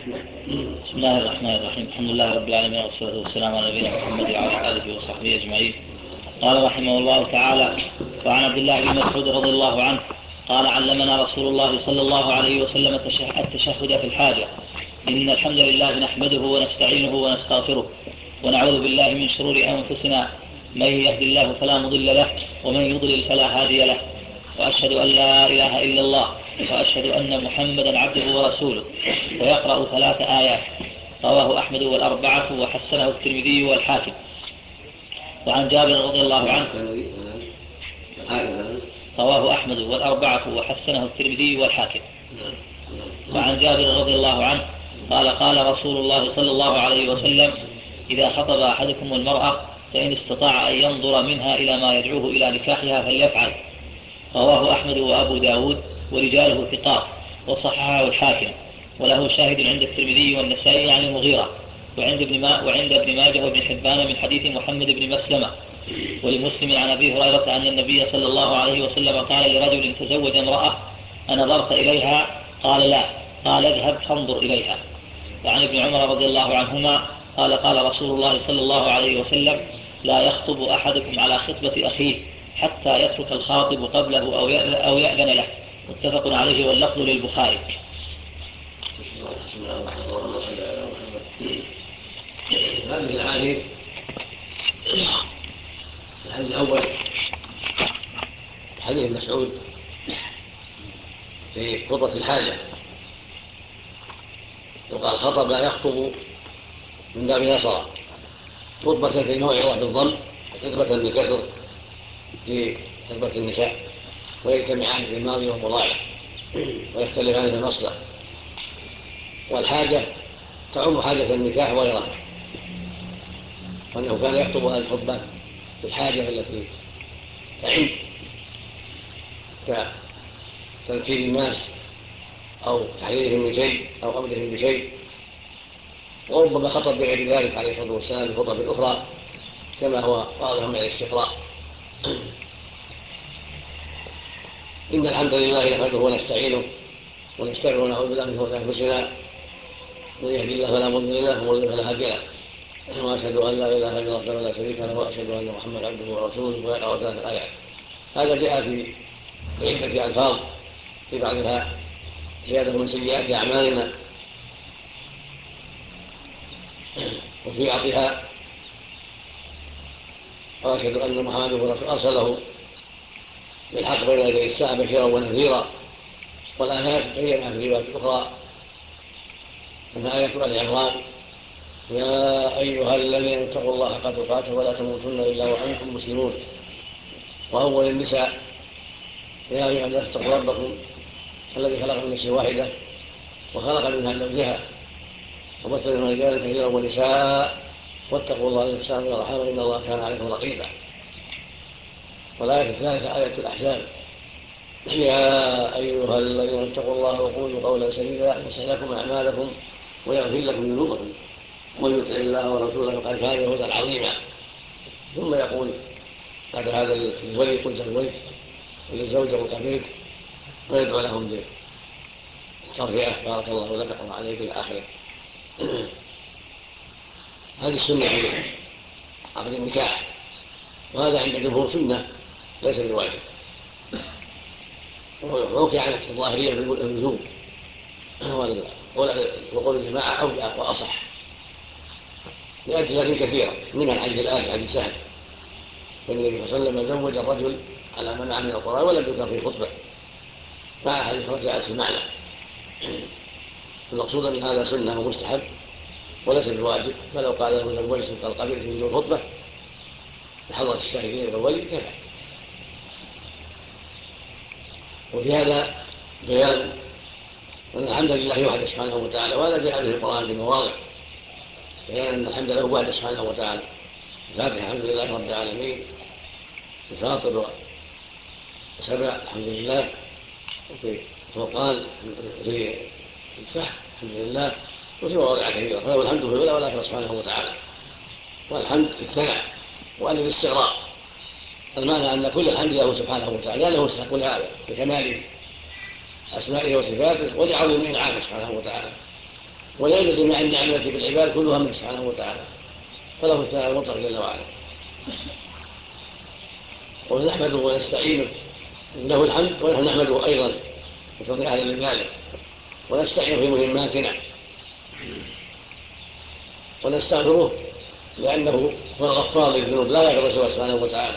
بسم الله الرحمن الرحيم. الحمد لله رب العالمين، والصلاة والسلام على نبينا محمد وعلى آله وصحبه أجمعين. قال رحمه الله تعالى: وعن عبد الله بن مسعود رضي الله عنه قال: علمنا رسول الله صلى الله عليه وسلم التشهد في الحاجة. إن الحمد لله نحمده ونستعينه ونستغفره ونعوذ بالله من شرور أنفسنا، من يهد الله فلا مضل له ومن يضلل فلا هادي له، وأشهد أن لا إله إلا الله وأشهد أن محمدا عبده ورسوله. ويقرأ 3 آيات. رواه أحمد والأربعة وحسنه الترمذي والحاكم. وعن جابر رضي الله عنه رواه أحمد والأربعة وحسنه الترمذي والحاكم. وعن جابر رضي الله عنه قال: قال رسول الله صلى الله عليه وسلم: إذا خطب أحدكم المرأة فإن استطاع أن ينظر منها إلى ما يدعوه إلى نكاحها فليفعل. رواه أحمد وأبو داود ورجاله ثقات، وصححه الحاكم، وله شاهد عند الترمذي والنسائي عن المغيرة، وعند ابن ماجه وابن حبان من حديث محمد بن مسلمة. ولمسلم عن أبي هريرة أن النبي صلى الله عليه وسلم قال لرجل تزوج امرأة: أنظرت إليها؟ قال: لا. قال: اذهب فانظر إليها. وعن ابن عمر رضي الله عنهما قال: قال رسول الله صلى الله عليه وسلم: لا يخطب أحدكم على خطبة أخيه حتى يترك الخاطب قبله أو يأذن له. متفق عليه، واللفظ للبخاري. هذه الأحاديث: الحديث الأول حديث مسعود في خطبة الحاجة، وقال: خطب لا يخطب من باب نصر، خطبة في موعظة بالضم، خطبة بكسر في خطبة النساء، ويجتمعان في الماضي والمضارع ويختلفان في المصدر. والحاجة تعم حاجة النكاح وغيرها، وأنه كان يخطب هذه الخطبة في الحاجة التي تعم كتذكير الناس أو تحذيرهم من شيء أو أمرهم بشيء. وربما خطب بغير ذلك عليه الصلاة والسلام بخطب أخرى كما هو واضح من الاستقراء. إن الحمد لله نحمده ونستعينه ونستغفره ونعوذ بالله من شرور أنفسنا، من يهد الله فلا مضل له ومن يضلل فلا هادي له، وأشهد أن لا إله إلا الله ولا شريك له، وأشهد أن محمدا عبده ورسوله. ويقرأ 3 آيات. هذا جاء في عدة ألفاظ، في بعضها زيادة من سيئات أعمالنا، وفي بعضها وأشهد أن محمدا أرسله بالحق بين يدي الساعة بشيرا ونذيرا. والآيات بينها في روايات أخرى أن آية آل عمران: يا أيها الذين اتقوا الله حق تقاته ولا تموتن إلا وأنتم مسلمون. وأول النساء: يا أيها الناس اتقوا ربكم الذي خلق من نفس واحدة وخلق منها زوجها وبث منهما رجالا كثيرا ونساء واتقوا الله الذي تساءلون به والأرحام إن الله كان عليكم رقيبا. والآية الثالثة آية الأحزاب: يا أيها الذين اتقوا الله وقولوا قولا سديدا يصلح لكم أعمالكم ويغفر لكم ذنوبكم ومن يطع الله ورسوله فقد فاز فوزا عظيما. ثم يقول بعد هذا الولي: قل زوجت، وللزوجة قبلت، ويدعو لهم بالترفيع: بارك الله لك وعليك إلى آخره. هذه السنة في عقد النكاح، وهذا عند الجمهور سنة ليس بواجب، وحكي عن الظاهرية بالوجوب، وقول الجماعة أولى وأصح لأجل كثيرة، منها الحديث الآن حديث سهل: فالنبي صلى الله عليه وسلم زوج الرجل على منع من القرآن ولم يذكر في خطبة، مع حديث رجع في المعنى. المقصود أن هذا سنة ومستحب وليس بواجب، فلو قال له زوجت قال قبلت من دون خطبة بحضرة الشاهدين والولي كفى. وفي هذا بيان أن الحمد لله وحده سبحانه وتعالى، وهذا جاء به القرآن بمواضع بيان أن الحمد لله وحده سبحانه وتعالى. الفاتحة: الحمد لله رب العالمين. الفاطر وسبع: الحمد لله. وفي الفرقان في الفتح: الحمد لله. وفي مواضع كثيرة، فله الحمد في الأولى والآخرة سبحانه وتعالى. والحمد في الثناء وأن الاستغراق، المعنى أن كل الحمد له سبحانه وتعالى، لأنه يستحق هذا بكمال أسمائه وصفاته ولعظيم إنعامه سبحانه وتعالى. ولا يوجد مع النعمة بالعباد كلها من سبحانه وتعالى، فله الثناء المطلق جل وعلا. ونحمده ونستعينه، له الحمد ونحن نحمده أيضا بفضل أهل ذلك، ونستعين في مهماتنا، ونستغفره لأنه هو الغفار للذنوب لا يغفر سوى سبحانه وتعالى.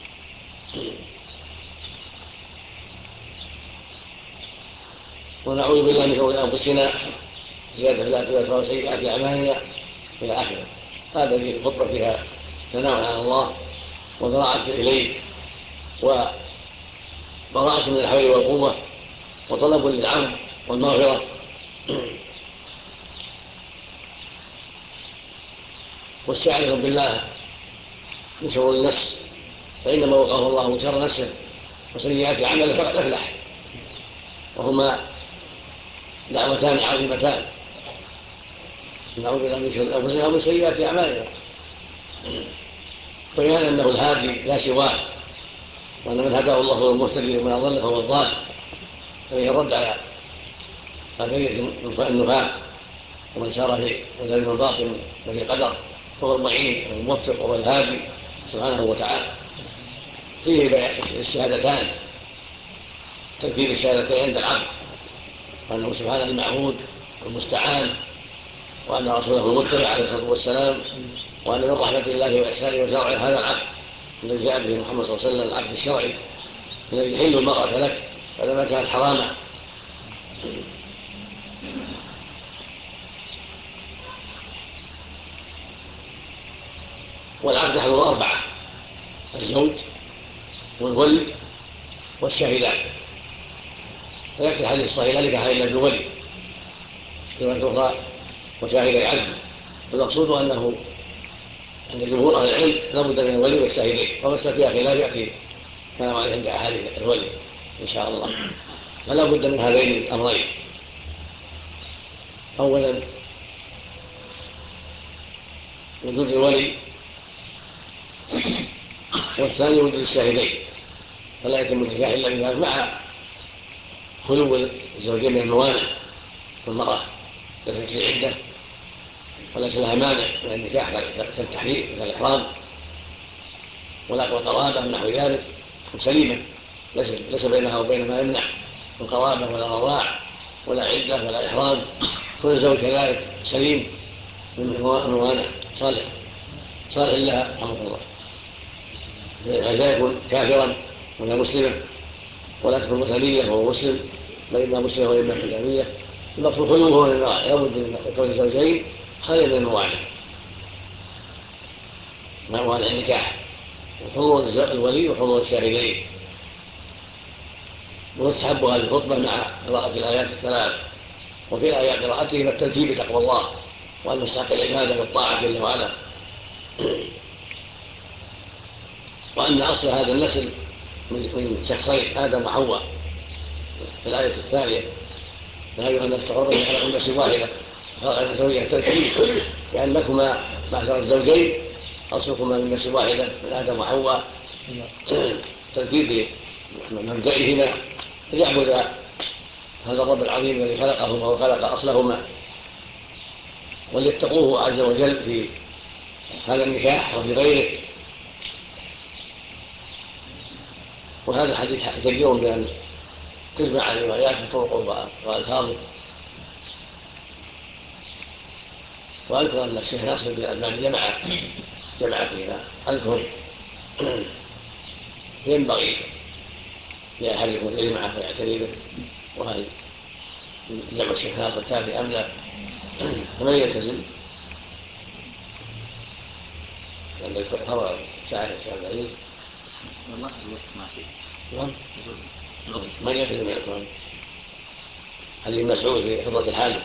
ونعوذ بالله من شرور أنفسنا زيادة في الآخرة وسيئات أعمالنا إلى آخره. هذا الذي الخطبة فيها ثناء على الله وذراعة إليه وبراءة من الحول والقوة وطلب للعفو والمغفرة. واستعاذة بالله من شرور النفس، فإنما وقاه الله شر نفسه وسيئات عمله فقد أفلح، وهما دعوتان عظيمتان: نعوذ بالله من شرور أنفسنا ومن سيئات أعمالنا، بيان أنه الهادي لا سواه، وأن من هداه الله هو المهتدي ومن أضل فهو الضال، فهي الرد على قدرية النفاق ومن سار في مدار الباطل وفي القدر فهو المعين والموفق وهو الهادي سبحانه وتعالى. فيه الشهادتان، ترتيب الشهادتين عند العبد، وأنه سبحانه المعبود والمستعان، وأن رسوله المتبع عليه الصلاة والسلام، وأن من رحمة الله وإحسانه وشرعه هذا العبد الذي جاء به محمد صلى الله عليه وسلم، العبد الشرعي الذي يحل المرأة لك فلما كانت حراما. والعبد يحضر أربعة: الزوج والولي والشاهدان. فيأتي الحديث الصحيح لا نكاح إلا بالولي كما أخرى وشاهدي عدل. والمقصود أنه عند جمهور أهل العلم لا بد من الولي والشاهدين، ومسألة فيها خلاف يأتي كلام عليه عند أحاديث الولي إن شاء الله. فلا بد من هذين الأمرين: أولا وجود الولي، والثاني وجود الشاهدين. فلا يتم النكاح إلا بذلك مع خلو الزوجين من الموانع، والمرأة تدرك العدة وليس لها مانع من النكاح كالتحريم كالإحرام والقرابة من نحو ذلك سليمة، ليس بينها وبين ما يمنع من قرابة ولا رضاع ولا عدة ولا إحرام. كل الزوج كذلك سليم من موانع، صالح لها رحمه الله، لا يكون كافرا ولا مسلما، ولا تكون مثالية وهو مسلم، بل إما مسلمة وإما كتابية. المقصود خلوه من الموانع، لا بد من كون الزوجين خاليا من الموانع، موانع النكاح، وحضور الولي وحضور الشاهدين. وتستحب هذه الخطبة مع قراءة الآيات الثلاث، وفي الآيات قراءته الترتيب بتقوى الله وأن نستحق العبادة والطاعة جل وعلا، وأن أصل هذا النسل من شخصين آدم وحواء في الآية الثانية: يا أيها الناس اتقوا ربكم خلقكم من نفس واحدة خلق زوجها الترتيب، لأنكما معشر الزوجين أصلكما من نفس واحدة من آدم وحواء، ترتيب مبدئهما ليعبد هذا الرب العظيم الذي خلقهما وخلق أصلهما، وليتقوه عز وجل في هذا النكاح وفي غيره. وهذا الحديث جدير بأن تجمع الروايات بطرقه وألفاظه. وأذكر أن الشيخ ناصر بن الألباني جمع فيها. أذكر ينبغي لأحدكم أن يجمعه ويعتني به، وهل جمع الشيخ ناصر كافي أم لا؟ فمن يلتزم عند الفرع ساعة الشافعي والله الوقت ما فيه. من يلتزم من الكون حديث مسعود في حضرة الحاجة.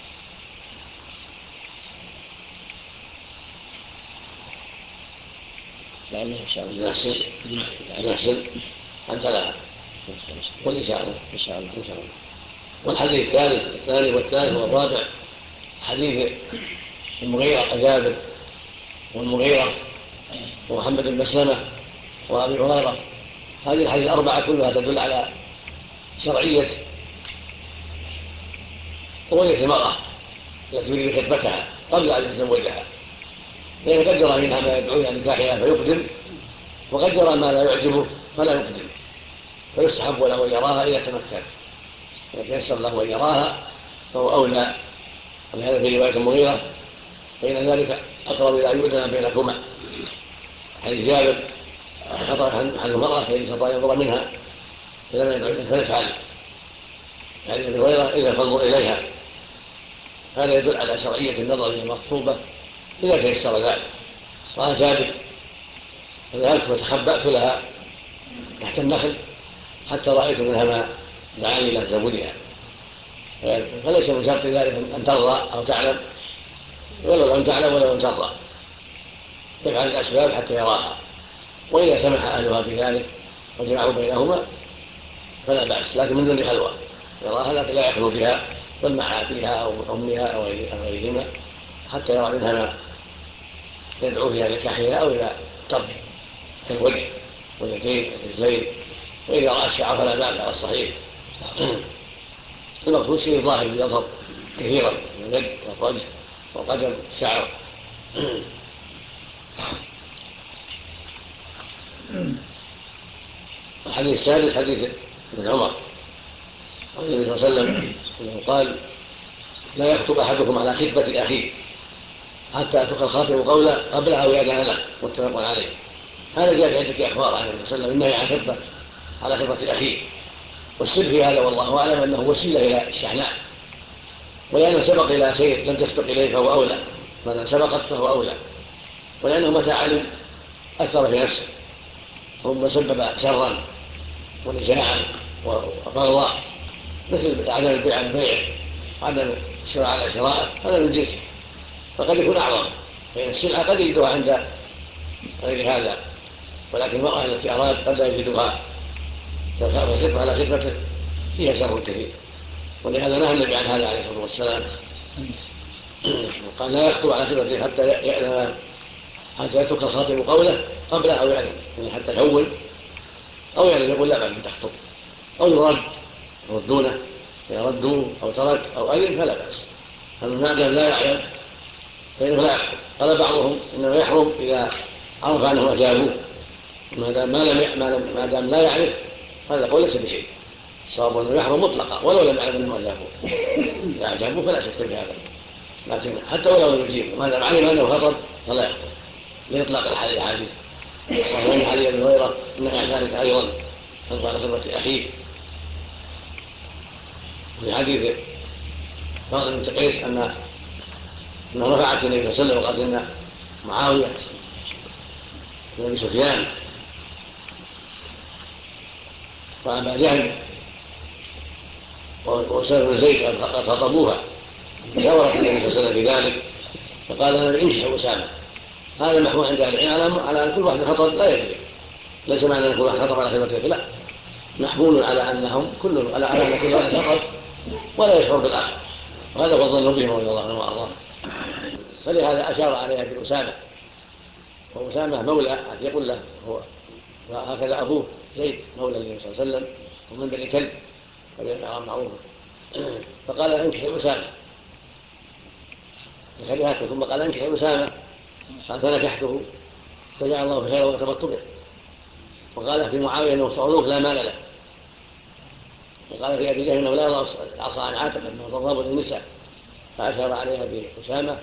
لعله إن شاء الله يحسن أنت لا قل إن شاء الله. إن شاء الله. والحديث الثاني والثالث والرابع حديث المغيرة جابر والمغيرة ومحمد بن مسلمة وأبي هريرة. هذه الحديث الأربعة كلها تدل على شرعية رؤية المرأة التي يريد خطبتها قبل أن يتزوجها، لأنه قد جرى منها ما يدعو إلى نكاحها فيقدم، وقد جرى ما لا يعجبه فلا يقدم، فيسحب له أن يراها إذا تمكن، إذا تيسر له أن يراها فهو أولى. ولهذا في رواية المغيرة فإن ذلك أقرب إلى أن يؤذن بينكما، حديث جابر خطر عن المرأة فإن استطاع ينظر منها فلم يدع فيفعل، يعني ابي هريره اذا فانظر اليها. هذا يدل على شرعيه النظر الى المخطوبه اذا تيسر ذلك. قال جابر فذهبت وتخبأت لها تحت النخل حتى رأيت منها ما دعاني الى تزوجها، فليس من شرط ذلك ان ترضى او تعلم، ولو لم تعلم ولو لم ترضى تفعل الاسباب حتى يراها، واذا سمح اهلها بذلك وجمعوا بينهما فلا بأس، لكن من دون خلوة يراها لكن لا يخلو بها بل مع أبيها أو أمها أو غيرهما حتى يرى منها ما يدعو فيها لنكاحها أو إلى طرف كالوجه واليدين والرجلين، وإذا رأى الشعر فلا بأس على الصحيح. المقصود شيء ظاهر يظهر كثيرا من اليد والوجه والقدم الشعر. الحديث السادس حديث ابن عمر عن النبي صلى الله عليه وسلم انه قال: لا يخطب احدكم على خطبه اخيه حتى يترك الخاطب قوله قبلها ويأذن له، متفق عليه. هذا جاء في عده اخبار عن النبي صلى الله عليه وسلم النهي عن خطبه على خطبه اخيه، والسر في هذا والله اعلم انه وسيله الى الشحناء، ولانه سبق الى خير لم تسبق اليه فهو اولى، ما دام سبقت فهو اولى، ولانه متى علم اثر في نفسه ثم سبب شرا ونزاعا وبغضاء، مثل عدم البيع على البيع، عدم الشراء على شراء، هذا من جنسه، فقد يكون اعظم، فإن السلعه قد يجدها عند غير هذا، ولكن المرأة التي اراد قد لا يجدها، فالخطبه على خطبته فيها شر كثير، ولهذا نهى النبي عن هذا عليه الصلاه والسلام، قال: لا يخطب على خطبته حتى يترك الخاطب قوله قبله او يعلم، يعني حتى يهون او يعلم يقول لا بأس ان تخطب، او يردونه فيردوا او ترك او اذن فلا باس. ما دام لا يعلم فانه لا يخطب. قال بعضهم انه يحرم اذا عرف عنه اجابوه، ما دام لا يعرف هذا قول ليس بشيء، الصواب انه يحرم مطلقا ولو لم يعلم انه اجابوه، اذا اجابوه فلا شك في هذا، لكن حتى ولو لم يجيبه ما دام علم انه خطب فلا يخطب لاطلاق الحديث. صحيح حديث ابي هريره انه عن ذلك ايضا خطبه على خطبه اخيه. في حديث فاطمه بنت قيس انها رفعت النبي صلى الله عليه وسلم وقالت ان معاويه بن ابي سفيان وابا جهل واسامه بن زيد قد خطبوها، فشاورت النبي صلى الله عليه وسلم في ذلك فقال: انا انكح اسامه. هذا محمول عند اهل العلم على ان كل واحد خطب لا يدري، ليس معنى ان كل واحد خطب على خطبته، لا، محمول على انهم كلهم على ان كل واحد خطب ولا يشعر بالاخر، وهذا هو الظن بهم رضي الله عنهم وارضاهم. فلهذا اشار عليها باسامه، واسامه مولى يقول له هو، وهكذا ابوه زيد مولى النبي صلى الله عليه وسلم ومن بني كلب فبيعرف معروفا، فقال: انكح اسامه بكلماته، ثم قال: انكح اسامه، قال: فنكحته فجعل الله خيرا وارتبطت به. وقال في معاويه انه صعلوك لا مال له، وقال في ابي جهل انه لا يضع العصا عن عاتقه انه ضراب للنساء، فاشار عليها باسامه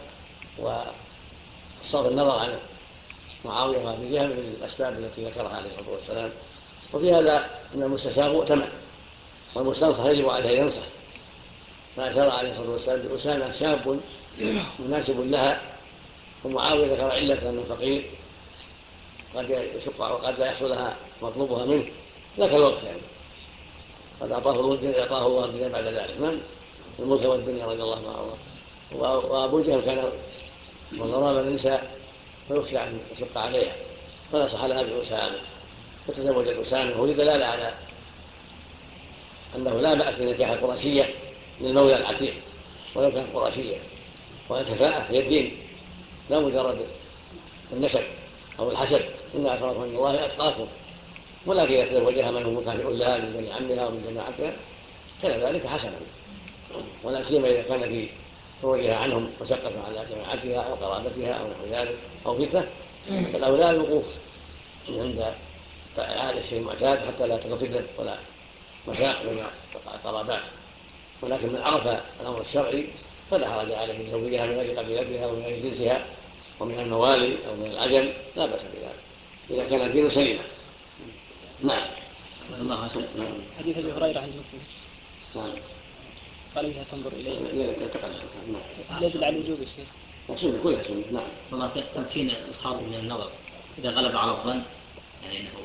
وصرف النظر عن معاويه وابي جهل من الاسباب التي ذكرها عليه الصلاه والسلام. وفي هذا ان المستشار مؤتمن والمستنصح يجب عليه ان ينصح، فاشار عليه الصلاه والسلام باسامه شاب مناسب لها، ومعاويه ذكر عله انه فقير قد يشق وقد لا يحصل لها مطلوبها منه ذاك الوقت، يعني قد اعطاه الله الدنيا بعد ذلك، من الملك والدنيا رضي الله عنه. وابو جهل كان ضرب النساء فيخشى ان يشق عليها فنصح لها باسامه فتزوجت اسامه، وهي دلاله على انه لا باس بنكاح القرشيه للمولى العتيق ولو كانت قرشيه، والكفاءه هي الدين لا مجرد النسب او الحسب، ان اكرمكم عند الله اتقاكم، ولكن اذا تزوجها من هو مكافئ لها من بني عمها ومن جماعتها كان ذلك حسنا، ولا سيما اذا كان في خروجها عنهم مشقة على جماعتها أو قرابتها أو نحو ذلك أو فتنة، فالأولى الوقوف عند إعادة الشيء المعتاد حتى لا تكون فتنة ولا مشاق بين القرابات. ولكن من عرف الأمر الشرعي فلا حرج عليه من زوجها من أجل قبيلتها ومن أجل جنسها ومن الموالي أو من العجم، لا بأس بذلك إذا كان الدين سليما. نعم. حديث أبي هريرة عن مسلم. نعم. قال إذا تنظر إليه. نعم. لا يدل على الوجوب يا شيخ. سنة كلها سنة. نعم. وما تمكين الخاطب من النظر إذا غلب على الظن يعني أنه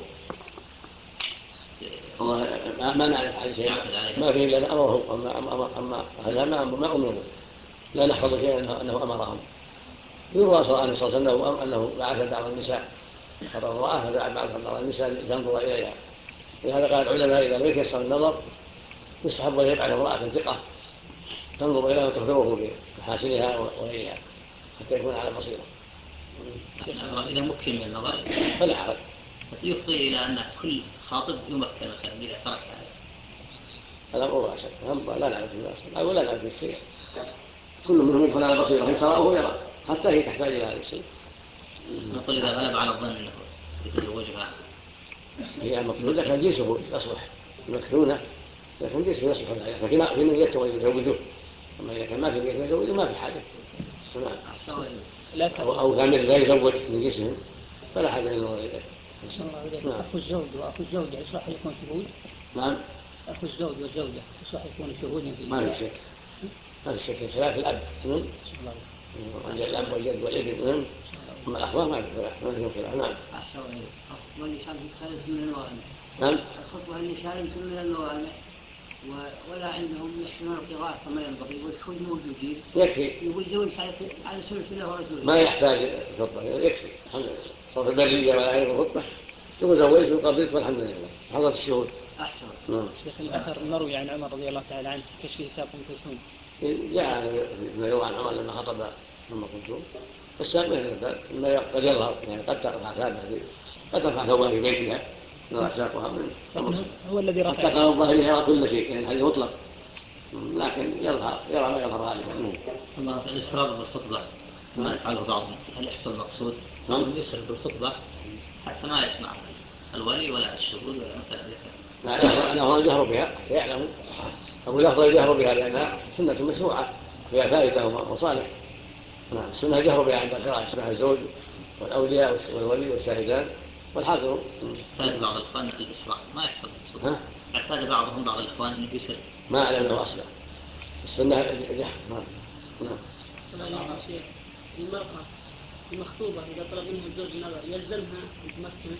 والله ما نعرف عن شيء ما فيه إلا أمره. أما هذا ما أمره لا نحفظ شيئا أنه أمرهم. يروى صلى الله عليه وسلم أنه بعث بعض النساء خطب امرأة فدعا بعض النساء لتنظر إليها. لهذا قال العلماء إذا لم يتيسر النظر يستحب أن يبعث امرأة ثقة تنظر إليها وتخبره بمحاسنها وغيرها حتى يكون على بصيرة. إذا مكن من النظر فلا حرج. يفضي إلى أن كل خاطب يمكن مثلا إذا ترك هذا الأمر واسع لا نعرف فيه واسع ولا نعرف فيه شيء. كل منهم يدخل على بصيرة في تراه وهو يرى حتى هي تحتاج إلى هذا الشيء. نقول إذا غلب على الظن أنه يتزوجها هي المقصود لك جنسه يصلح المكنونة، لكن جنسه يصلح لكن في من يتزوجه. أما إذا كان ما في نية يتزوجه ما في حاجة. أو كان لا يزوج من جنسهم فلا حاجة للنظر إليه. أخو الزوج وأخو الزوجة يصلح يكون شهود؟ نعم. أخو الزوج والزوجة يصلح يكون شهودا في ما في شك. ما في شك خلاف الأب عند الأب والجد والابن. أما الأخوة ما في خلاف. نعم. والنساء الثالث من الوالد. نعم. الخطوة النساء من الوالد ولا عندهم يحسنون القراءة كما ينبغي والشهود موجودين. يكفي. يقول زوج على سلسلة ورسول. ما يحتاج خطبة يكفي. صرف البرية ولا غير الخطبة يقول زوجت وقبلت والحمد لله حضرت الشهود. أحسن. نعم. شيخ الأثر المروي عن عمر رضي الله تعالى عنه كشف ساق كلثوم. جاء ما يروى عن عمر لما خطب أم كلثوم الساق ما قد يظهر يعني قد ترفع ثابته قد ترفع ثوبها في بيتها نرى ساقها من هو الذي رفع. حتى قال الظاهر يرى كل شيء يعني الحديث مطلق لكن يرى ما يظهر غالبا. أما الإسراء بالخطبة ما يفعله بعضهم هل يحصل مقصود؟ بعضهم يسرع بالخطبة حتى ما يسمع الولي ولا الشهود ولا مثلا ذكر. أنه الجهر بها يعلم أبو الأفضل الجهر بها لأنها سنة مشروعة فيها فائدة ومصالح. نعم. السنة الجهر بها عند القراءة يسمع الزوج والأولياء والولي والشاهدان والحاضر. اعتاد بعض الإخوان الإسراء ما يحصل مقصود. اعتاد بعضهم بعض الإخوان أنه يسر. ما أعلم له أصلا السنة الجهر. نعم. المرأة المخطوبة إذا طلب منها الزوج النظر يلزمها تمكن؟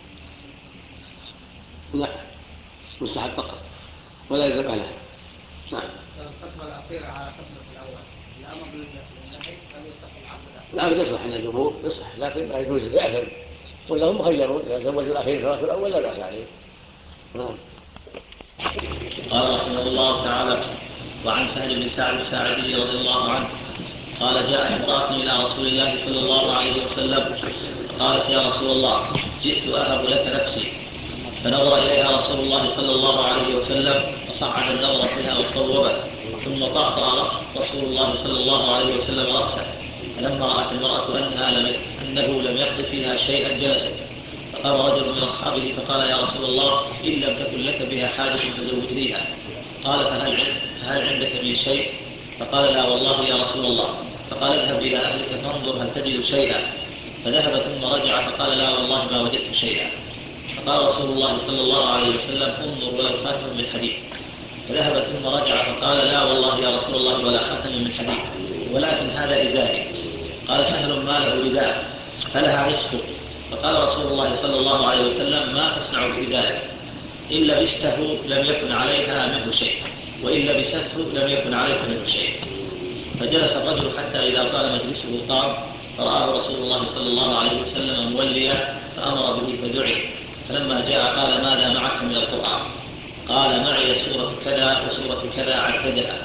لا مستحب فقط ولا يلزم أهلها. نعم. الخطبة الأخيرة على خطبة الأول الأمر بالنهي هل يصح العقد؟ العقد يصح عند الجمهور يصح لكن لا يجوز يأثم ولهم مخيرون إذا زوجوا الأخير في الأول لا بأس عليه. نعم. قال رحمه الله تعالى وعن سهل بن سعد الساعدي رضي الله عنه قال جاءت امرأة إلى رسول الله صلى الله عليه وسلم قالت يا رسول الله جئت أهب لك نفسي فنظر إليها رسول الله صلى الله عليه وسلم فصعد النظر فيها وصوبه ثم طأطأ رسول الله صلى الله عليه وسلم رأسه فلما رأت المرأة أنه لم يقض فيها شيئا جلست فقام رجل من أصحابه فقال يا رسول الله إن لم تكن لك بها حاجة فزوجنيها قال فهل عندك من شيء فقال لا والله يا رسول الله فقال اذهب إلى أهلك فانظر هل تجد شيئا فذهب ثم رجع فقال لا والله ما وجدت شيئا فقال رسول الله صلى الله عليه وسلم انظر ولو خاتم من حديد فذهب ثم رجع فقال لا والله يا رسول الله ولا خاتم من حديد ولكن هذا إزاري قال سهل ما له رداء فلها نصفه فقال رسول الله صلى الله عليه وسلم ما تصنع بإزارك إن لبسته لم يكن عليها منه شيء وإن لبسته لم يكن عليها منه شيء فجلس الرجل حتى إذا طال مجلسه قام فرآه رسول الله صلى الله عليه وسلم موليا فأمر به فدعي فلما جاء قال ماذا معك من القرآن قال معي سورة كذا وسورة كذا عددها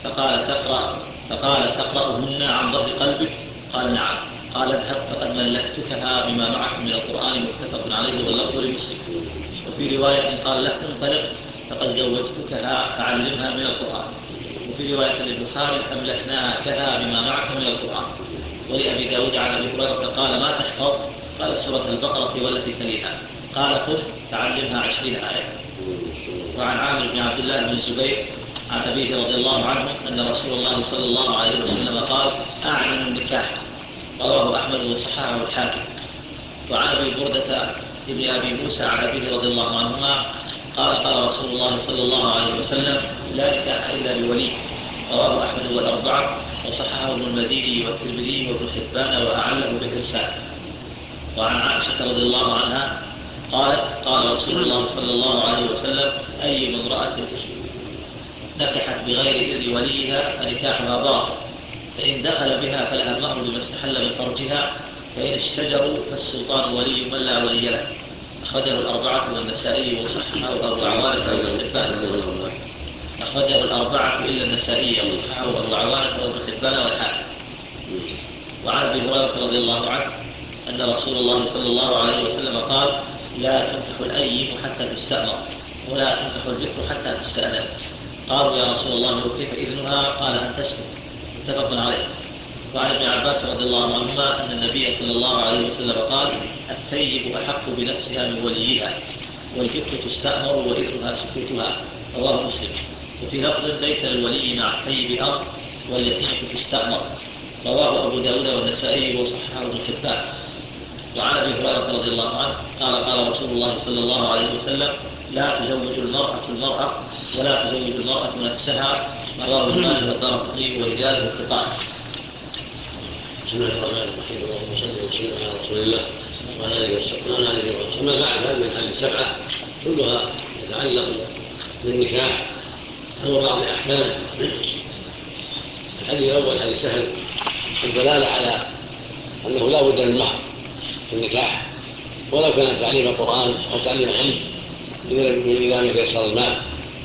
فقال تقرأهن عن ظهر قلبك قال نعم قال اذهب فقد ملكتكها بما معك من القرآن متفق عليه واللفظ لمسلم وفي رواية قال له انطلق فقد زوجتكها فعلمها من القرآن وفي رواية للبخاري أملكناها كذا بما معك من القرآن. ولأبي داود عن أبي هريرة قال ما تحفظ؟ قال سورة البقرة والتي تليها. قال قل تعلمها 20 آية. وعن عامر بن عبد الله بن الزبير عن أبيه رضي الله عنه أن رسول الله صلى الله عليه وسلم قال أعلن النكاح. رواه أحمد وصححه الحاكم. وعن أبي بردة ابن أبي موسى عن أبيه رضي الله عنهما قال قال رسول الله صلى الله عليه وسلم لا نكاح إلا بولي. رواه أحمد والأربعة وصححه ابن المديني والترمذي وابن حبان وأعله بالإرسال. وعن عائشة رضي الله عنها قالت قال رسول الله صلى الله عليه وسلم أي امرأة نكحت بغير إذن وليها فنكاحها باطل، فإن دخل بها فلها المهر بما استحل من فرجها، فإن اشتجروا فالسلطان ولي من لا ولي له. أخرجه الأربعة والنسائي وصححه أبو عوانة وابن حبان. أخرجه الأربعة إلا النسائي وصححه أبو عوانة وابن حبان والحاكم. وعن أبي هريرة رضي الله عنه أن رسول الله صلى الله عليه وسلم قال لا تنكح الأيم حتى تستأمر ولا تنكح البكر حتى تستأذن. قالوا يا رسول الله وكيف إذنها؟ قال أن تسكت. متفق عليه. وعن ابن عباس رضي الله عنهما أن النبي صلى الله عليه وسلم قال الثيب أحق بنفسها من وليها والبكر تستأمر وإذنها سكوتها. رواه مسلم. وفي لفظ ليس للولي مع الثيب أمر واليتيمة تستأمر. رواه أبو داود والنسائي وصححه ابن حبان. وعن أبي هريرة رضي الله عنه قال قال رسول الله صلى الله عليه وسلم لا تزوج المرأة ولا تزوج المرأة نفسها. رواه ابن ماجه والدارقطني ورجاله الثقات. بسم الله الرحمن الرحيم. اللهم صل وسلم على رسول الله وعلى اله وصحبه وسلم. اما بعد، هذه الحديث السبعه كلها تتعلق بالنكاح او بعض احكامه. الحديث الاول حديث سهل الدلاله على انه لا بد من مهر في النكاح ولو كان تعليم القران او تعليم العلم اذا لم يتيسر المال.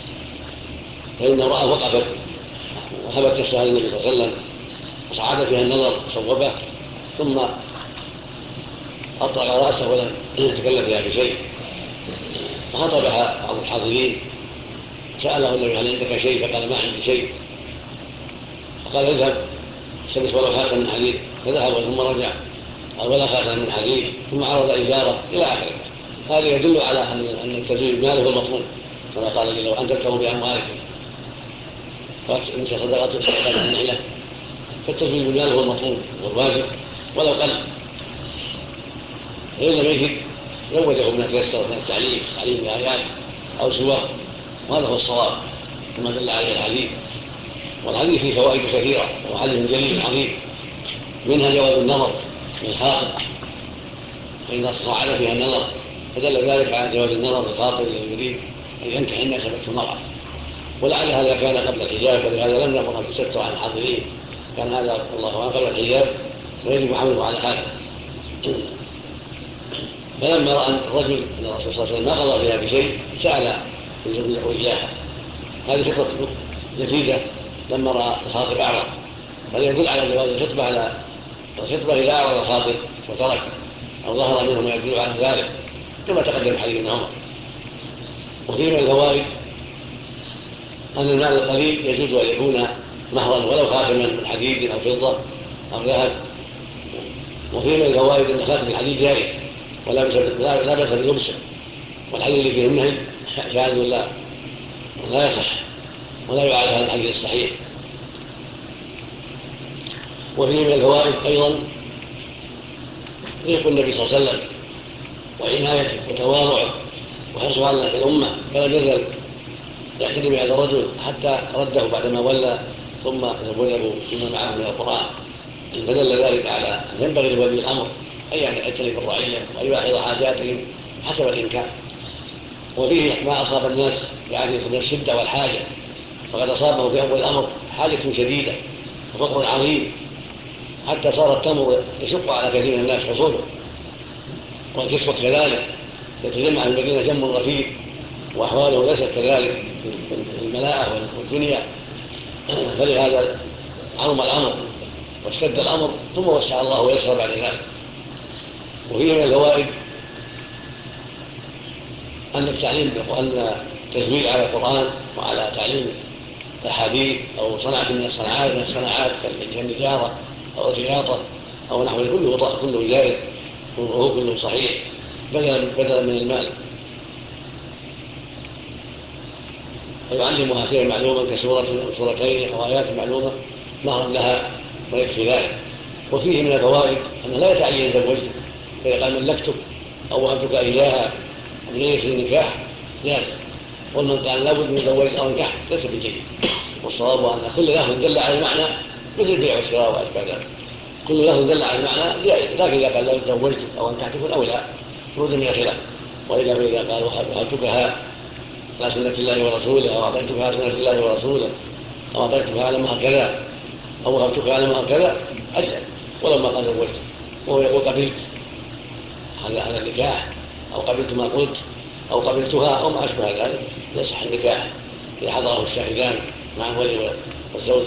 فان امراه وقفت وهبت نفسها للنبي صلى الله عليه وسلم وصعد فيها النظر وصوبه ثم أطلق رأسه ولم يتكلم فيها بشيء، فخطبها بعض الحاضرين سأله النبي هل عندك شيء؟ فقال ما عندي شيء. فقال اذهب استلبس ولو خاتم من حديد، فذهب ثم رجع قال ولا خاتم من حديد، ثم عرض إزاره إلى آخره. هذا يدل على أن التزويج بالمال هو المطلوب كما قال جل وعلا أن تبتغوا بأموالكم فإن صدقات النحلة. فالتزويج بالمال هو المطلوب والواجب ولو قل، فإن لم يجد زوجه بما تيسر من تعليم بآيات أو سور، وهذا هو الصواب كما دل عليه الحديث. والحديث فيه فوائد كثيرة وحديث جليل عظيم، منها جواز النظر للخاطب فإن صعد فيها النظر، فدل ذلك على جواز النظر للخاطب الذي يريد أن ينكح إن سبته المرأة. ولعل هذا كان قبل الحجاب، ولهذا لم نأمر بالستر عن الحاضرين، كان هذا الله عنه قبل الحجاب ويجب حمله على هذا. فلما رأى الرجل أن الرسول صلى الله عليه وسلم ما قضى بها بشيء سأل يزوجه إياها. هذه خطبة جديدة لما رأى الخاطب أعرض، هذا يدل على جواز الخطبة على الخطبة إذا أعرض الخاطب وترك أو ظهر منه ما يدل على ذلك كما تقدم حديث ابن عمر. وفي من الفوائد أن المال القليل يجوز أن يكون مهرا ولو خاتما من حديد أو فضة أو ذهب. وفي من الفوائد أن خاتم الحديد جائز ولا بأس بلبسه، والحديث اللي فيه النهي شاذ لا يصح ولا يعاد هذا الحديث الصحيح. وفيه من الفوائد أيضا رفق النبي صلى الله عليه وسلم وعنايته وتواضعه وحرصه على الأمة، فلم يزل يعتني بهذا الرجل حتى رده بعدما ولى ثم زوجه بما معه من القرآن، فدل ذلك على أن ينبغي لولي الأمر أن يعتني بالرعية ويلاحظ حاجاتهم حسب الإمكان. وفيه ما أصاب الناس يعني من الشدة والحاجة، فقد أصابه في أول الأمر حاجة شديدة وفقر عظيم حتى صار التمر يشق على كثير من الناس حصوله، والكسوة كذلك يتجمع في المدينة جم غفير وأحواله ليست كذلك في الملاءة والدنيا، فلهذا عظم الأمر واشتد الأمر ثم وسع الله ويسر بعد ذلك. وفيه من الفوائد أن التعليم أن التزويد على القرآن وعلى تعليم كحديد أو صنعة من الصناعات كالنجارة أو الخياطة أو نحو كله جائز وهو كله صحيح بدلا من المال. ويعلمها شيئا معلوما كسورة أو سورتين أو آيات معلومة مهرا لها ويكفي ذلك. وفيه من الفوائد أن لا يتعين زوجته، فإذا قال ملكتك أو وهبتك إياها من غير النكاح جاز. ومن قال لابد من زواج أو نكاح ليس بجيد. والصواب أن كل لفظ دل على المعنى مثل البيع والشراء وأشبه ذلك، كل لفظ دل على المعنى جائز، لكن إذا قال لو زوجتك أو أنكحتك أو لا يخرج من الخلاف. وإذا قال وهبتكها على سنة الله ورسوله أو أعطيتكها على سنة الله ورسوله أو أعطيتكها على مهر كذا أو وهبتكها على مهر كذا أجل، ولما قال زوجتك وهو يقول قبلت على النكاح أو قبلت ما قلت أو قبلتها أو ما أشبه ذلك يصح النكاح إذا حضره الشاهدان مع الولي والزوج.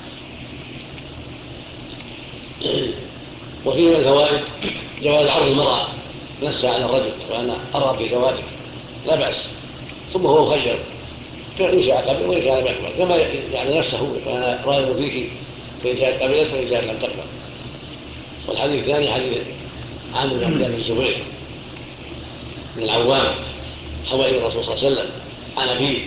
وفيه من الفوائد جواز عرض المرأة نفسها على الرجل وأنا أرى في زواجك لا بأس، ثم هو خير إن شاء قبل وإن كان يقبل، كما يعني نفسه وأنا راغب فيك فإن شاء قبلت وإن شاء لم تقبل. والحديث الثاني حديث عامر بن عبد الله بن الزبير من العوام حوالي الرسول صلى الله عليه وسلم عن أبيه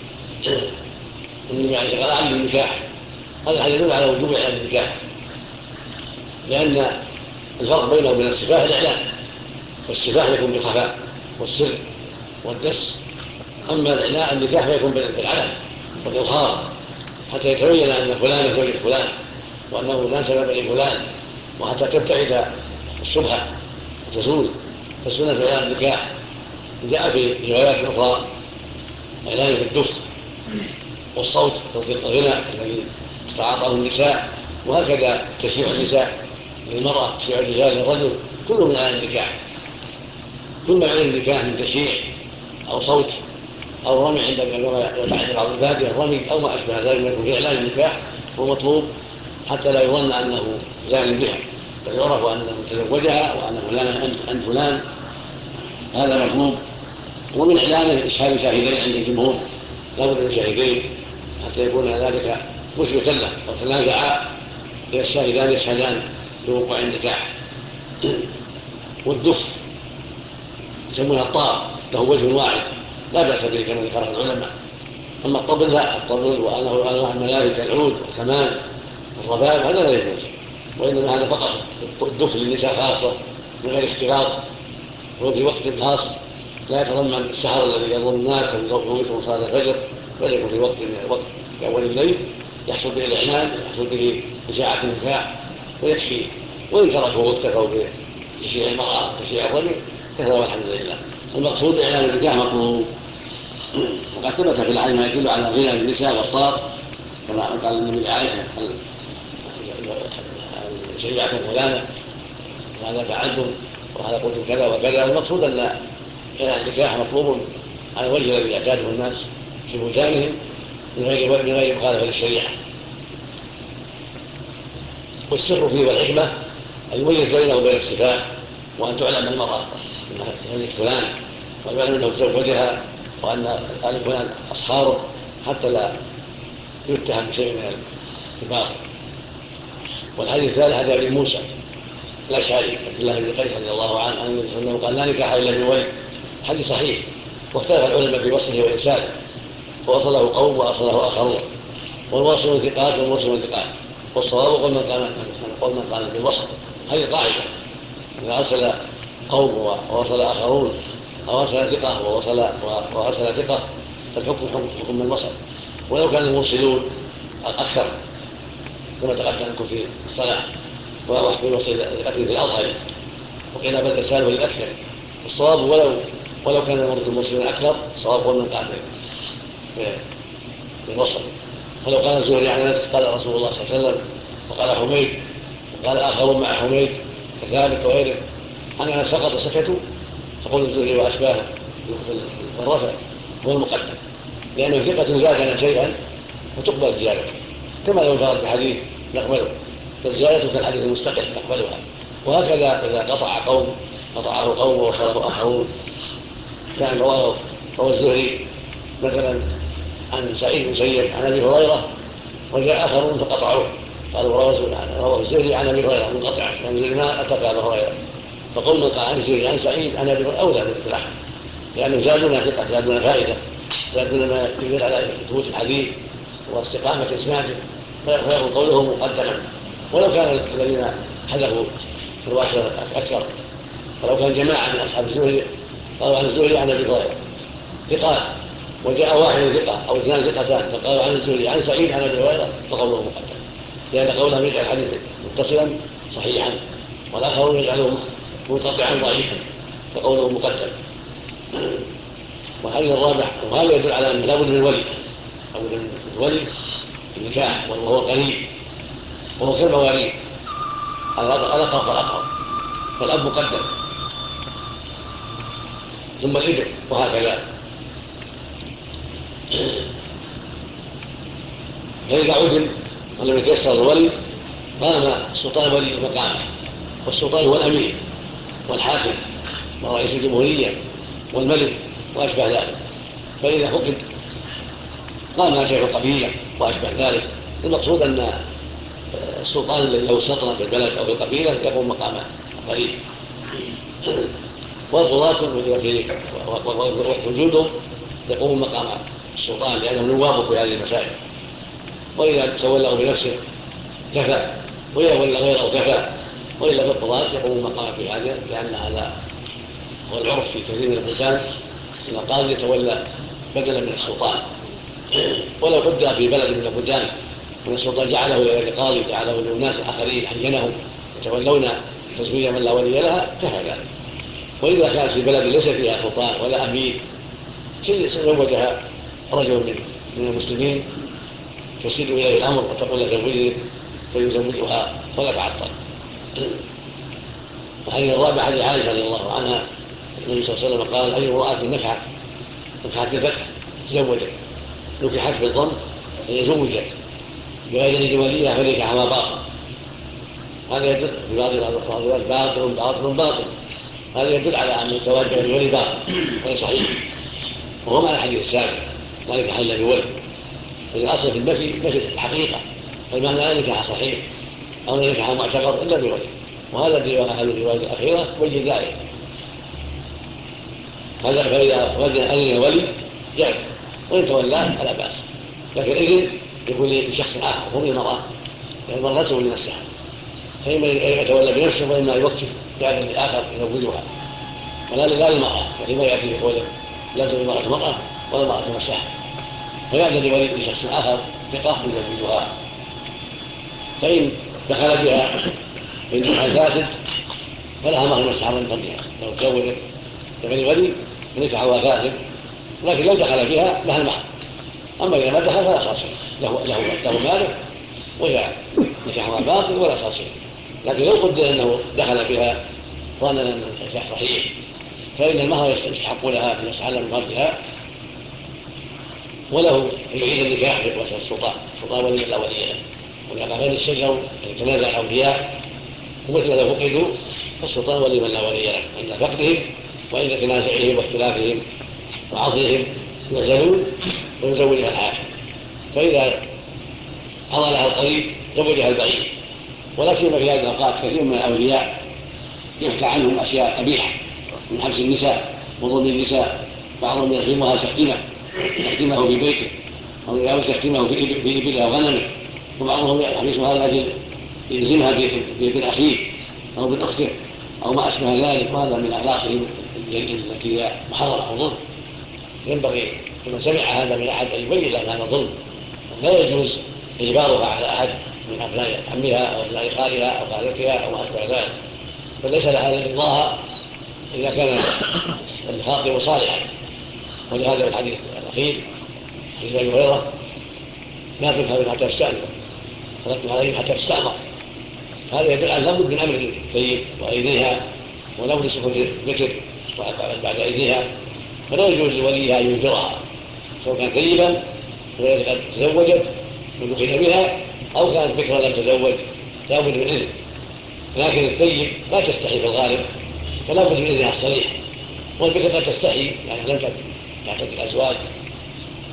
النبي عليه الصلاة والسلام عن النكاح. هذا الحديث يدل على وجوب إعلان النكاح، لأن الفرق بينه وبين السفاح الإعلان، والسفاح يكون بالخفاء والسر والدس، أما الإعلان النكاح يكون بالعلن والإظهار حتى يتبين أن فلان زوج فلان وأنه لا سبب لفلان، وحتى تبتعد الشبهة وتزول. فالسنة في إعلان النكاح جاء في روايات أخرى إعلان بالدف والصوت توثيق الغنى الذي استعاطه النساء، وهكذا تشيع النساء للمرأة تشيع الرجال للرجل، كله من إعلان النكاح. كل ما إعلان النكاح من تشيع أو صوت أو رمي عندما يتعلم بعض البادية الرمي أو ما أشبه ذلك يكون في إعلان النكاح هو مطلوب حتى لا يظن أنه زال بها، بل يعرف أنه تزوجها وأن فلانا أنت فلان، هذا مطلوب. ومن إعلانه إشهاد شاهدين عند الجمهور، لا بد من شاهدين حتى يكون ذلك مثبتا له، وتنازع إلى الشاهدان يشهدان بوقوع النكاح. والدف يسمونها الطار، له وجه واحد لا بأس به كما ذكره العلماء. أما الطبل لا، الطبل وأنواع الملائكة العود والكمان والرباب هذا لا يجوز، وإنما هذا فقط الدف للنساء خاصة من غير اختلاط، وفي وقت خاص لا يتضمن السحر الذي يظن الناس ويوقفهم صلاة الفجر، بل يكون في وقت في أول الليل يحصل به الإعلان، يحصل به إشاعة النكاح ويكفي. وإن تركوا واكتفوا بتشييع المرأة تشييع الرجل كفى والحمد لله. المقصود إعلان النكاح مطلوب. وقد ثبت في العلم ما يدل على غنى النساء والطاق، كما قال النبي لعائشة شيعة فلانة وهذا تعدد وهذا قلت كذا وكذا. المقصود أن إعلان النكاح مطلوب على الوجه الذي يعتاده الناس في بلدانهم من غير مخالفة للشريعة. والسر فيه والحكمة أن يميز بينه وبين السفاح، وأن تعلم المرأة أنها فلان ويعلم أنه تزوجها وأن فلان أصهاره حتى لا يتهم بشيء من الباطل. والحديث الثالث حديث أبي موسى الأشعري عبد الله بن قيس رضي الله عنه أنه قال لا نكاح إلا بولي، حديث صحيح. واختلف العلماء في وصفه وإرساله، ووصله قوم وأصله آخرون، والواصل ثقات والمرسل ثقات، والصواب قول من قال بالوصل. هذه قاعدة، إذا أرسل قوم ووصل آخرون أو أرسل ثقة وأرسل ثقة فالحكم حكم من وصل، ولو كان المرسلون أكثر كما تقدم لكم في الصلاة ووحد الوصل الأكثر في الأظهر، وقيل بل إرساله للأكثر. الصواب ولو كان المرسلين أكثر الصواب قول من قال بالوصل. فلو قال الزهري عن أنس قال رسول الله صلى الله عليه وسلم، وقال حميد وقال آخرون مع حميد كذلك وغيره عن أنس سقط سكتوا، فقول الزهري وأشباهه والرفع هو المقدم، لأنه ثقة زاد شيئا وتقبل الزيادة، كما لو جرت بحديث نقبله، فالزيادة كالحديث المستقل نقبلها. وهكذا إذا قطعه قوم ووصله آخرون كان رواه الزهري مثلا عن سعيد بن مسيب عن ابي هريره، وجاء اخرون فقطعوه قالوا رواه الزهري عن ابي هريره منقطعا لان الزهري ما اتى ابا هريره، فقل من قال عن الزهري عن سعيد عن ابي هريره اولى بالأحد، لانه زادنا ثقه، زادنا فائده، زادنا ما يدل على ثبوت الحديث واستقامه اسناده، فيكون قوله مقدما. ولو كان الذين حذفوا الروايه اكثر، ولو كان جماعه من اصحاب الزهري قالوا عن الزهري عن ابي هريره ثقات، وجاء واحد ثقه او اثنان ثقتان فقالوا عن الزهري عن سعيد عن ابي هريره فقوله مقدم، لان قولهم يجعل الحديث متصلا صحيحا، والاخرون يجعله منقطعا ضعيفا فقوله مقدم. والحديث الرابع، وهذا يدل على ان لابد من ولي، لابد من ولي النكاح وهو قريب، وهو كالمواليد الاقرب فالاقرب، فالاب مقدم ثم الابن وهكذا. فإذا عدل ولم يتيسر الولي قام السلطان ولي مقامه، والسلطان هو الأمير والحاكم ورئيس الجمهورية والملك وأشبه ذلك. فإذا فقد قام شيخ القبيلة وأشبه ذلك. المقصود أن السلطان الذي له سلطنة في البلد أو في القبيلة يقوم مقام قريب، والقضاة وجودهم يقوم مقام السلطان لأنهم نوابه في هذه المسائل. وإذا تولوا بنفسه كفى، وإذا ولى غيره كفى، وإلا بالقضاة يقوم مقام في هذا، لأن هذا هو العرف في كثير من البلدان أن القاضي يتولى بدلا من السلطان. ولو قدر في بلد من البلدان أن السلطان جعله إلى قاضي، جعله للناس الآخرين عينهم يتولون تزويج من لا ولي لها كفى ذلك. وإذا كانت في بلد ليس فيها سلطان ولا أمير زوجها رجل من المسلمين تسير إليه الأمر وتقول له زوجني فيزوجها ولا تعطل. الحديث الرابع حديث عائشة رضي الله عنها النبي صلى الله عليه وسلم قال: أي امرأة نكحت بالفتح تزوجت، نكحت بالضم هي زوجت، بغير يد وليها فنكح ما باطل. هذا يدل في بعض الروايات باطل باطل باطل، هذا يدل على أن التواجه لولي باطل غير صحيح، وهو معنى الحديث السابق لا نكح إلا بولي. فالأصل في النفي نفي الحقيقة، فالمعنى لا نكح صحيح أو لا نكح معتبر إلا بولي، وهذا هذه الرواية الأخيرة تبين ذلك. فإذا أذن ولي جاء، وإن تولاه فلا بأس، لكن إذن يكون لشخص آخر هو المرأة، لأن المرأة لا تولي نفسها، فإما يتولى بنفسه وإما يوكل بأذن لآخر يزوجها، ولا للمرأة، فيما يأتي بقوله لا تولي المرأة مرأة ولا المرأة نفسها، فيأذن لولي لشخص آخر ثقة يزوجها. فإن دخل بها من فاسد فلها مهر مستحر من فضلها، لو تزوجت بغير ولي فنكحها فاسد، لكن لو دخل بها لها المهر. أما إذا ما دخل فلا صار شيء، له ماله وهي نكحها باطل ولا صار شيء. لكن لو قدر أنه دخل بها ظنا أن النكاح صحيح فإن المهر يستحق لها يستحل من فضلها، وله أن يعيد النكاح بواسطة السلطان ولي لا ولي له. ولهذا غير الشجر يتنازع الأولياء، ومثل لو فقدوا فالسلطان ولي من لا ولي له عند فقدهم وعند تنازعهم واختلافهم وعصرهم ينزلون ويزوجها الحاكم. فإذا حضر لها القريب زوجها البعيد. ولا سيما في هذه الأوقات كثير من الأولياء يحكى عنهم أشياء قبيحة من حبس النساء وظلم النساء، بعضهم يلزمها تخدمه في بيته أو تخدمه في إبله أو غنمه، وبعضهم يحبسها لأجل يلزمها بابن أخيه أو بن أخته أو ما أشبه ذلك، وهذا من أخلاقهم التي هي محرمة وظلم. ينبغي لمن سمع هذا من أحد أن يبين له هذا ظلم، لا يجوز إجبارها على أحد من أبناء عمها أو أبناء خالها أو خالتها أو ما أشبه ذلك، فليس لها أن يرضاها إذا كان الخاطب صالحا. ولهذا الحديث الأخير في أبي هريرة: لا تذهب حتى تستأنف ولا تذهب عليه حتى تستأمر. هذا يدل على لابد من أمر الطيب وأيديها، ولابد سكون الذكر بعد أيديها، فلا يجوز لوليها أن ينكرها سواء كان طيبا وهي قد تزوجت ودخل بها أو كانت بكرا لم تزوج، لابد من إذن. لكن الطيب لا تستحي في الغالب، فلا بد من إذنها الصريح. والبكر قد تستحي يعني لم تعتد الأزواج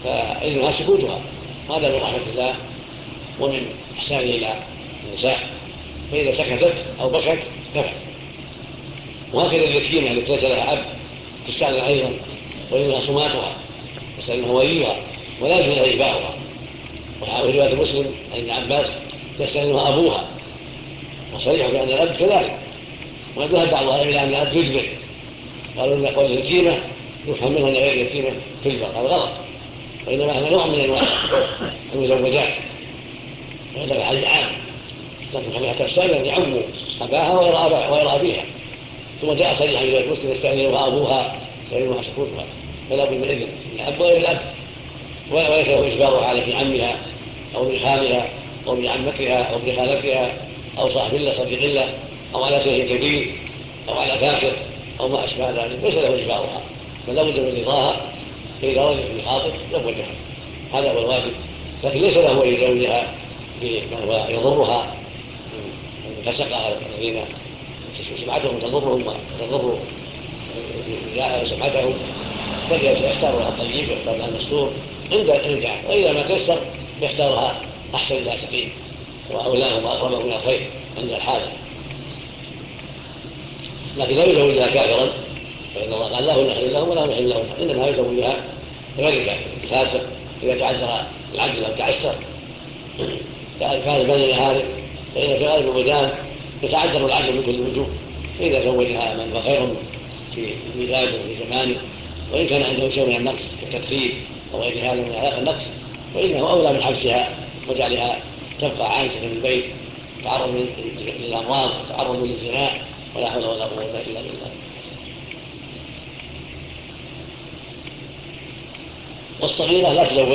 فإذنها سكوتها، هذا من رحمة الله ومن إحسانه إلى النساء، فإذا سكتت أو بكت كفى. وهكذا اليتيمة التي ليس لها أب تستأذن أيضا وإذنها صماتها يستأذنها وليها ولا يجوز إجبارها. وفي رواية مسلم عن ابن عباس يستأذنها أبوها، وصريح بأن الأب كذلك. وذهب بعض أهل إلى أن الأب يجبر، قالوا إن قول اليتيمة يفهم منها أن غير اليتيمة تجبر، هذا غلط، وإنما هذا نوع من أنواع المزوجات، وهذا في حديث عام، لكن خليها تستأذن يعم أباها ويرى أبيها. ثم جاء صريحا في رواية مسلم يستأذنها أبوها وإذنها سكوتها، فلا بد من إذن الأب وغير الأب، وليس له إجبارها على ابن عمها أو ابن خالها أو ابن عمتها أو ابن خالتها أو صاحب الله صديق الله أو على شيخ كبير أو على كافر أو ما أشبه ذلك، ليس له إجبارها، بل لا بد من رضاها، فإذا رضيت بخاطر زوجها، هذا هو الواجب. لكن ليس له ولي زوجها بما هو يضرها من فسقها الذين سمعتهم تضرهم وتضر سمعتهم، بل يختارها الطيب ويختارها المستور عند الإرجاع، وإذا ما تيسر يختارها أحسن الفاسقين وأولاهم وأقربهم من الخير عند الحاجة. لكن لا يزوجها كافرا، فإن الله قال لا هن حل لهم ولا هم حل لهم، إنما يزوجها غير كافر فاسق إذا تعذر العدل أو تعسر كان بين العارف، فإن في غالب البلدان يتعذر العدل من كل وجوه، فإذا زوجها من هو خير في ميلاده وفي زمانه، وإن كان عنده شيء من النقص كالتدخين أو غير هذا من النقص، فإنه أولى من حبسها وجعلها تبقى عايشة في البيت تعرض للأمراض وتعرض للزنا، ولا حول ولا قوة إلا بالله. والصغيرة لا تزوج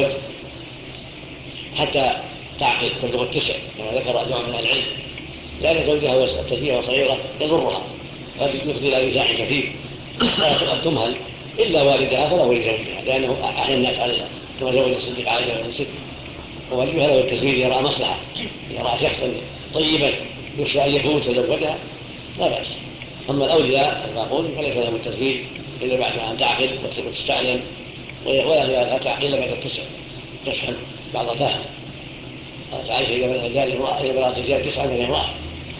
حتى تعقل تبلغ التسع كما ذكر نوع من العلم، لأن زوجها وتزويجها صغيرة يضرها قد يفضي إلى نزاع كثير، لا تمهل إلا والدها فله لزوجها، لأنه أحيا الناس عليها كما زوج الصديق عليه وسلم الست، ووليها له التزويج يرى مصلحة، يرى شخصا طيبا يخشى أن يفوت تزوجها لا بأس. أما الأولياء الباقون فليس لهم التزويج إلا بعد أن تعقل وتستعلم، ولا تعقل إلا بعد التسع تفهم بعض فهم. عائشة إذا بلغت الرجال 9 من امرأة.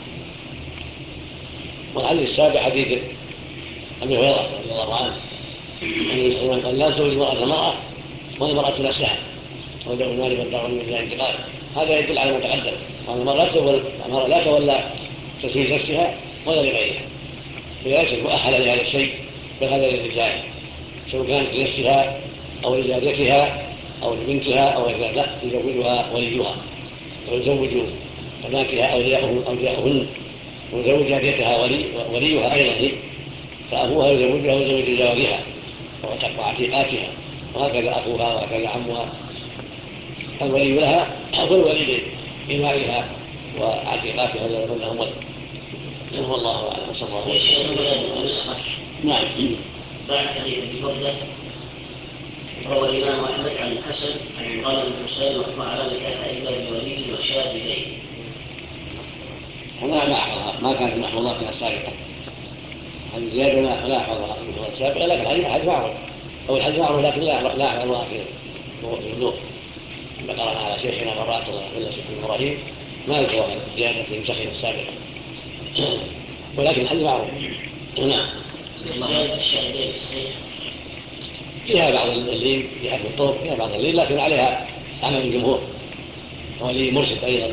والحديث السابع حديث أبي هريرة رضي الله عنه أنه قال لا تزوج المرأة والمرأة نفسها وجه المال والدار من الانتقال، هذا يدل على ما تقدم، وأن المرأة لا تولى تزويج نفسها ولا لغيرها، فليست مؤهلة لهذا الشيء، بل هذا للرجال سواء كانت لنفسها أو لزوجتها أو لبنتها أو غير ذلك، يزوجها وليها ويزوج بناتها أولياءهن، ويزوج جاريتها وليها أيضا هي، فأبوها يزوجها ويزوج جارها وعتيقاتها، وهكذا أخوها وهكذا عمها. الولي لها أو الولي لإمائها وعتيقاتها الذين هم ولد. والله أعلم. صلى الله عليه وسلم. نعم. بعد حديث الفردة روى الإمام أحمد عن الحسن عن عمران بن حسين وقع على نكاح إلا بولي وشاهدين. هذا لا أحفظها، ما كانت المحفوظات السابقة، هذه زيادة لا أحفظها المحفوظات السابقة، لكن الحديث معروف أو الحديث معروف، لكن لا أحفظها في الوضوء. لما قرأنا على شيخنا مرات إلا شيخ إبراهيم ما يذكر زيادة في نسخه السابقة، ولكن الحديث معروف. نعم. الشاهدين صحيح. فيها بعض اللين في حد الطرق، فيها بعض اللين، لكن عليها عمل الجمهور، ولي مرشد أيضا،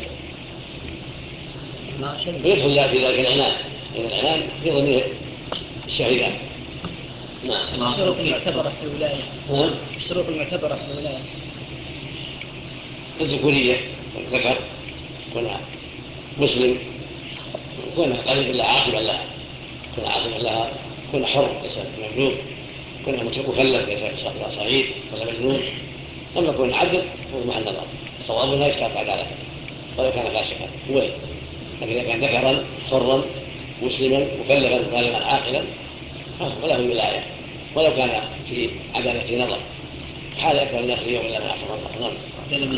ويدخل في ذلك العنان في ضمن الشاهدان. نعم. الشروط المعتبرة في الولاية. الشروط المعتبرة في الولاية الذكورية، الذكر يكون مسلم، يكون قريب إلا عاصما لها، يكون عاصما لها، يكون حر ليس مملوك، يكون مكلف ليس صغير ولا مجنون. أما يكون عدل هو محل نظر، صواب لا يشترط عدالة ولو كان فاسقا ولي، لكن إذا كان ذكرا حرا مسلما مكلفا بالغا عاقلا وله الولاية ولو كان في عدالة نظر، حال أكثر الناس اليوم إلا ما أحسن الله. إذا لم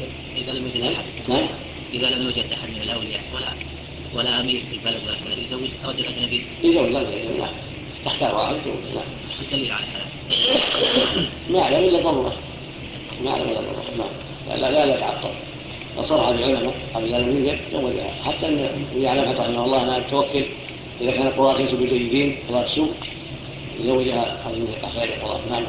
يوجد أحد من الأولياء ولا أمير في البلد ولا يزوج رجل أجنبي، يزوج لا تختار واحد. الدليل على هذا ما أعلم إلا ضرورة، ما على ولا لا يتعطل. لو صرح بالعلماء قبل ذلك من زوجها، حتى ان يعلم رحمه الله انها توكل اذا كان قضاة ليسوا بجيدين قضاة سوء يزوجها خير القضاة. نعم.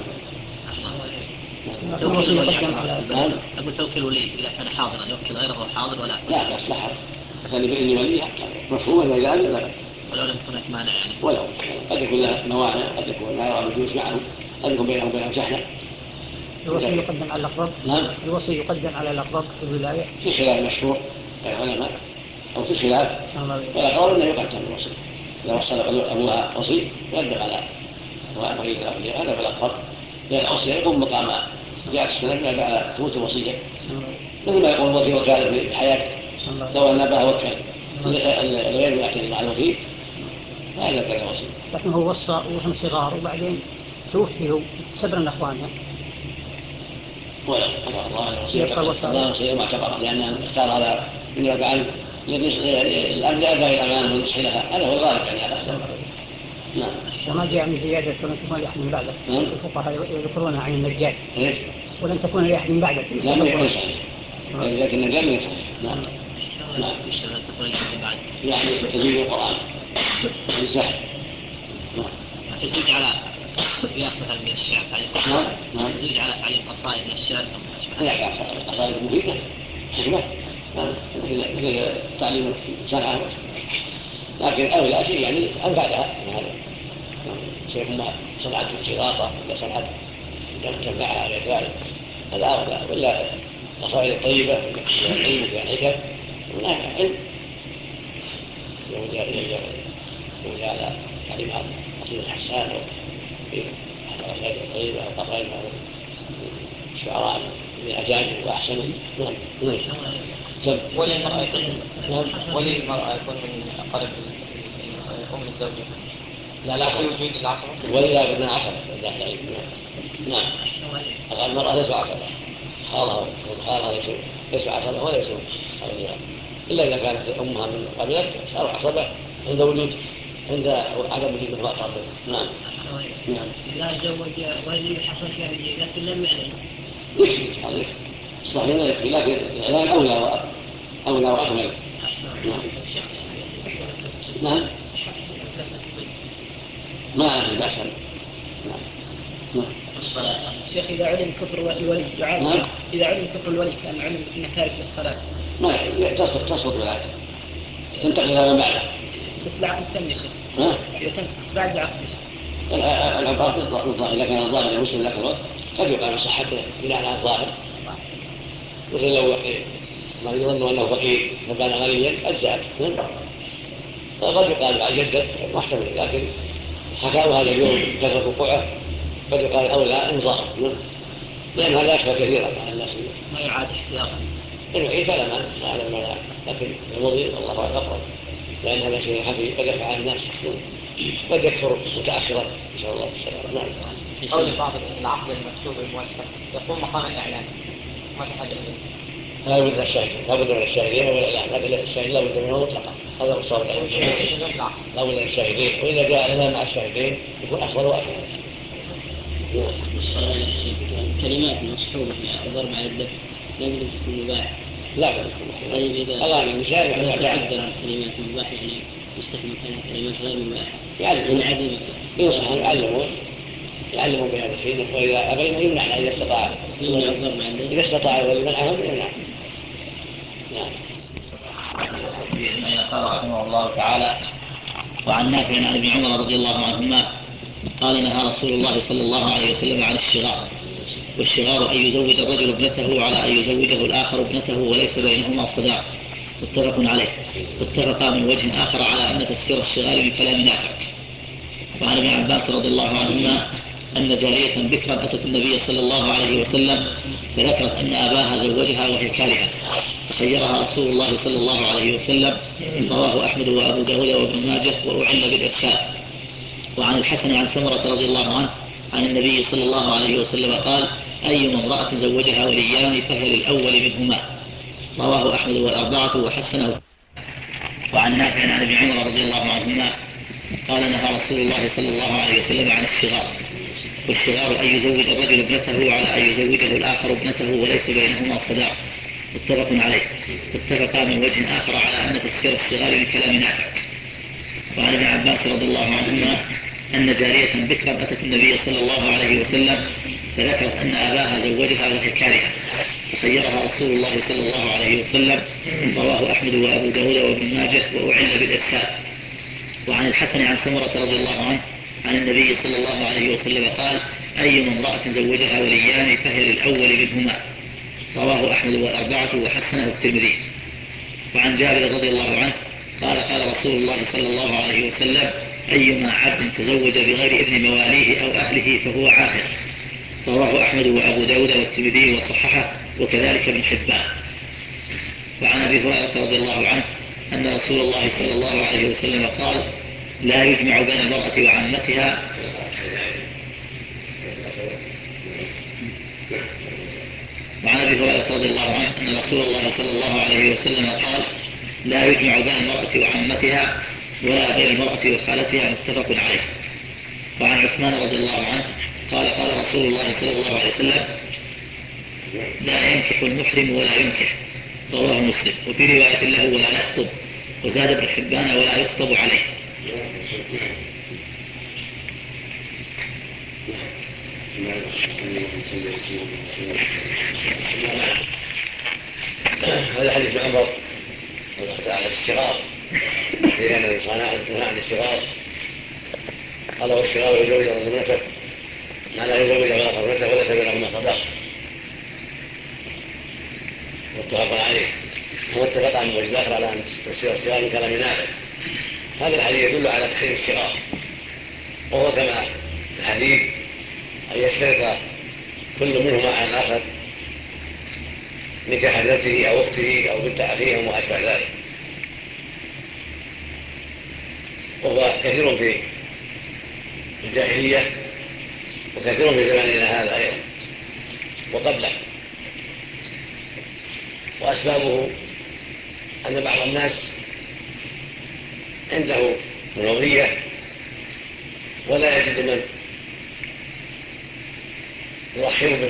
أقول توكل ولي إذا كان حاضرا يوكل غيره حاضر ولا لا بس لا حرج، كان بإذن وليها مفهوم إذا قال لا ولو لم يكن هناك مانع يعني ولو قد يكون لها موانع، قد يكون لا يرى بالجلوس معهم، قد يكون بينهم شحنة. الوصي يقدم على الأقرب. نعم. الوصي يقدم على الأقرب في الولاية. في خلاف مشهور العلماء أو في خلاف والأقرب أنه يقدم الوصي إذا وصل أبوها وصي يقدم على وغير ذلك، هذا بالأقرب لأن الوصي يقوم مقام بعكس من بعد تموت الوصية، مثل ما يقول الوصي وكالة في حياته لو أن أباها وكل الغير يعتمد على الوكيل هذا كان الوصي. لكن هو وصى وهم صغار وبعدين توفيه سبرا لأخوانها. ولا الله معتبرا لأن اختار هذا من يفعل الأمر أداء الأمانة والنصح لها، هذا هو الغالب يعني هذا. نعم. وما جاء من زيادة ولن تكون لأحد من بعدك. الفقهاء يذكرون عن النجاة ولن تكون لأحد من بعدك. لا ما يكون صحيح لكن النجاة ما يكون. نعم. يعني تزيد القرآن يسهل. تزيد على مثلا من الشعر تزيد على تعليم قصائد من الشعر. هي قصائد مفيدة حكمة مثل تعليم صنعة، لكن أولى شيء يعني أنفعها من هذا شيء ما صنعت الخراطة ولا صنعت جمعها غير ذلك هذا أولى، ولا قصائد الطيبة العلم وفيها الحكم هناك علم يوجد على تعليمات قصيدة الحسان في قصائد الطيبة أو قصائد الشعراء من أجاجب وأحسنوا. ولي المرأة يكون من أقارب أم الزوجة لا في وجود العصبة ولي لا يكون عصبة داخل العلم. نعم. أقل المرأة ليس عصبة، خالها ليس عصبة ولا يسوي إلا إذا كانت أمها من قبيلة صار عصبة عند عدم وجود المرأة. نعم. لا زوج ولي حصل فيها لكن لم يعلن يكفي هذا صحيح يكفي، لكن الإعلان أولى وأكمل. نعم. ما أعلم بأسا. نعم. شيخ إذا علم كفر الولي يعاد. إذا علم كفر الولي كان علم أنه تارك للصلاة ما تسقط ولايته تنتقل إلى ما بعده. بس العقد تم يا شيخ. بعد العقد يا شيخ. العقد بالظاهر إذا كان الظاهر يمسلم ذاك الوقت قد يقال بصحته بناء على الظاهر، مثل لو ما يظن أنه فقير فكان غنيا أجزأت قد يقال بعد جدد محتمل، لكن حكاوا هذا اليوم كثرة وقوعه قد يقال أولى انظار لأن هذا أكثر كثيرا على الناس ما يعاد احتياطا يعيد فلا ما أعلم ما، لكن المضي والله أقرب لأن هذا شيء خفي قد يفعل الناس قد يكثر متأخرا إن شاء الله. نعم. قول بعض العقد المكتوب الموثق يقوم مقام الإعلان ما في حاجة إليه. لا بد من الشاهدين والإعلان، لكن الشاهد لا بد منه مطلقا، هذا هو الصواب. لا بد من الشاهدين، وإذا جاء الإعلان مع الشاهدين يكون أفضل وأكمل. الكلمات المصحوبة في الضرب على الدفع لا بد أن تكون مباحة. لا بد أن تكون مباحة. طيب إذا أغاني النساء تعذر الكلمات المباحة يعني يستحمل كلمات غير مباحة ينصح يعلموا بهذا الشيء، وإذا أبينا يمنعنا إذا استطاع ولمنعهم يمنع. نعم. قال رحمه الله تعالى: وعن نافع عن ابن عمر رضي الله عنهما قال: نهى رسول الله صلى الله عليه وسلم عن الشغار، والشغار أن يزوج الرجل ابنته على أن يزوجه الآخر ابنته وليس بينهما صداق، متفق عليه. واتفقا من وجه آخر على أن تفسير الشغار من كلام نافع. وعن ابن عباس رضي الله عنهما أن جارية بكرا أتت النبي صلى الله عليه وسلم فذكرت أن أباها زوجها وهي كارهة، فخيرها رسول الله صلى الله عليه وسلم. رواه أحمد وأبو داود وابن ماجه وأعل بالإرسال. وعن الحسن عن سمرة رضي الله عنه عن النبي صلى الله عليه وسلم قال: أيما امرأة زوجها وليان فهي للأول منهما. رواه أحمد والأربعة وحسنه. وعن نافع عن ابن عمر رضي الله عنهما قال: نهى رسول الله صلى الله عليه وسلم عن الشغار، والشغار أن يزوج الرجل ابنته على أن يزوجه الآخر ابنته وليس بينهما صداق، متفق عليه. واتفقا من وجه آخر على أن تفسير الصغار من كلام نافع. وعن ابن عباس رضي الله عنهما أن جارية بكرا أتت النبي صلى الله عليه وسلم فذكرت أن أباها زوجها وهي كارهة، فخيرها رسول الله صلى الله عليه وسلم. رواه أحمد وأبو داود وابن ماجه وأعل بالإرسال. وعن الحسن عن سمرة رضي الله عنه عن النبي صلى الله عليه وسلم قال: أي امرأة زوجها وليان فهي للأول منهما. رواه أحمد والأربعة وحسنه الترمذي. وعن جابر رضي الله عنه قال: قال رسول الله صلى الله عليه وسلم: أيما عبد تزوج بغير ابن مواليه أو أهله فهو عاهر. رواه أحمد وأبو داود والترمذي وصححه وكذلك ابن حبان. وعن أبي هريرة رضي الله عنه أن رسول الله صلى الله عليه وسلم قال: لا يجمع بين المرأة وعمتها وعن أبي هريرة رضي الله عنه أن رسول الله صلى الله عليه وسلم قال: لا يجمع بين المرأة وعمتها ولا بين المرأة وخالتها، متفق عليه. وعن عثمان رضي الله عنه قال: قال رسول الله صلى الله عليه وسلم: لا ينكح المحرم ولا ينكح. رواه مسلم. وفي رواية له: ولا يخطب. وزاد ابن حبان: ولا يخطب عليه. هذا حديث عمر عن الشغار، لأن النبي صلى الله عليه وسلم عن الشغار قال: والشغار يزوج ابنته ما لا يزوج ولا ابنته وليس بينهما صداق، متفق عليه. واتفق عن وجه آخر على أن تفسير الشغار من كلام نافع. هذا الحديث يدل على تحريم الشغار، وهو كما الحديث أن يشترط كل منهما على الآخر نكاح ابنته أو أخته أو بنت أخيه وما أشبه ذلك، وهو كثير في الجاهلية وكثير في زماننا هذا أيضا وقبله. وأسبابه أن بعض الناس عنده منوضية ولا يجد من يرحب به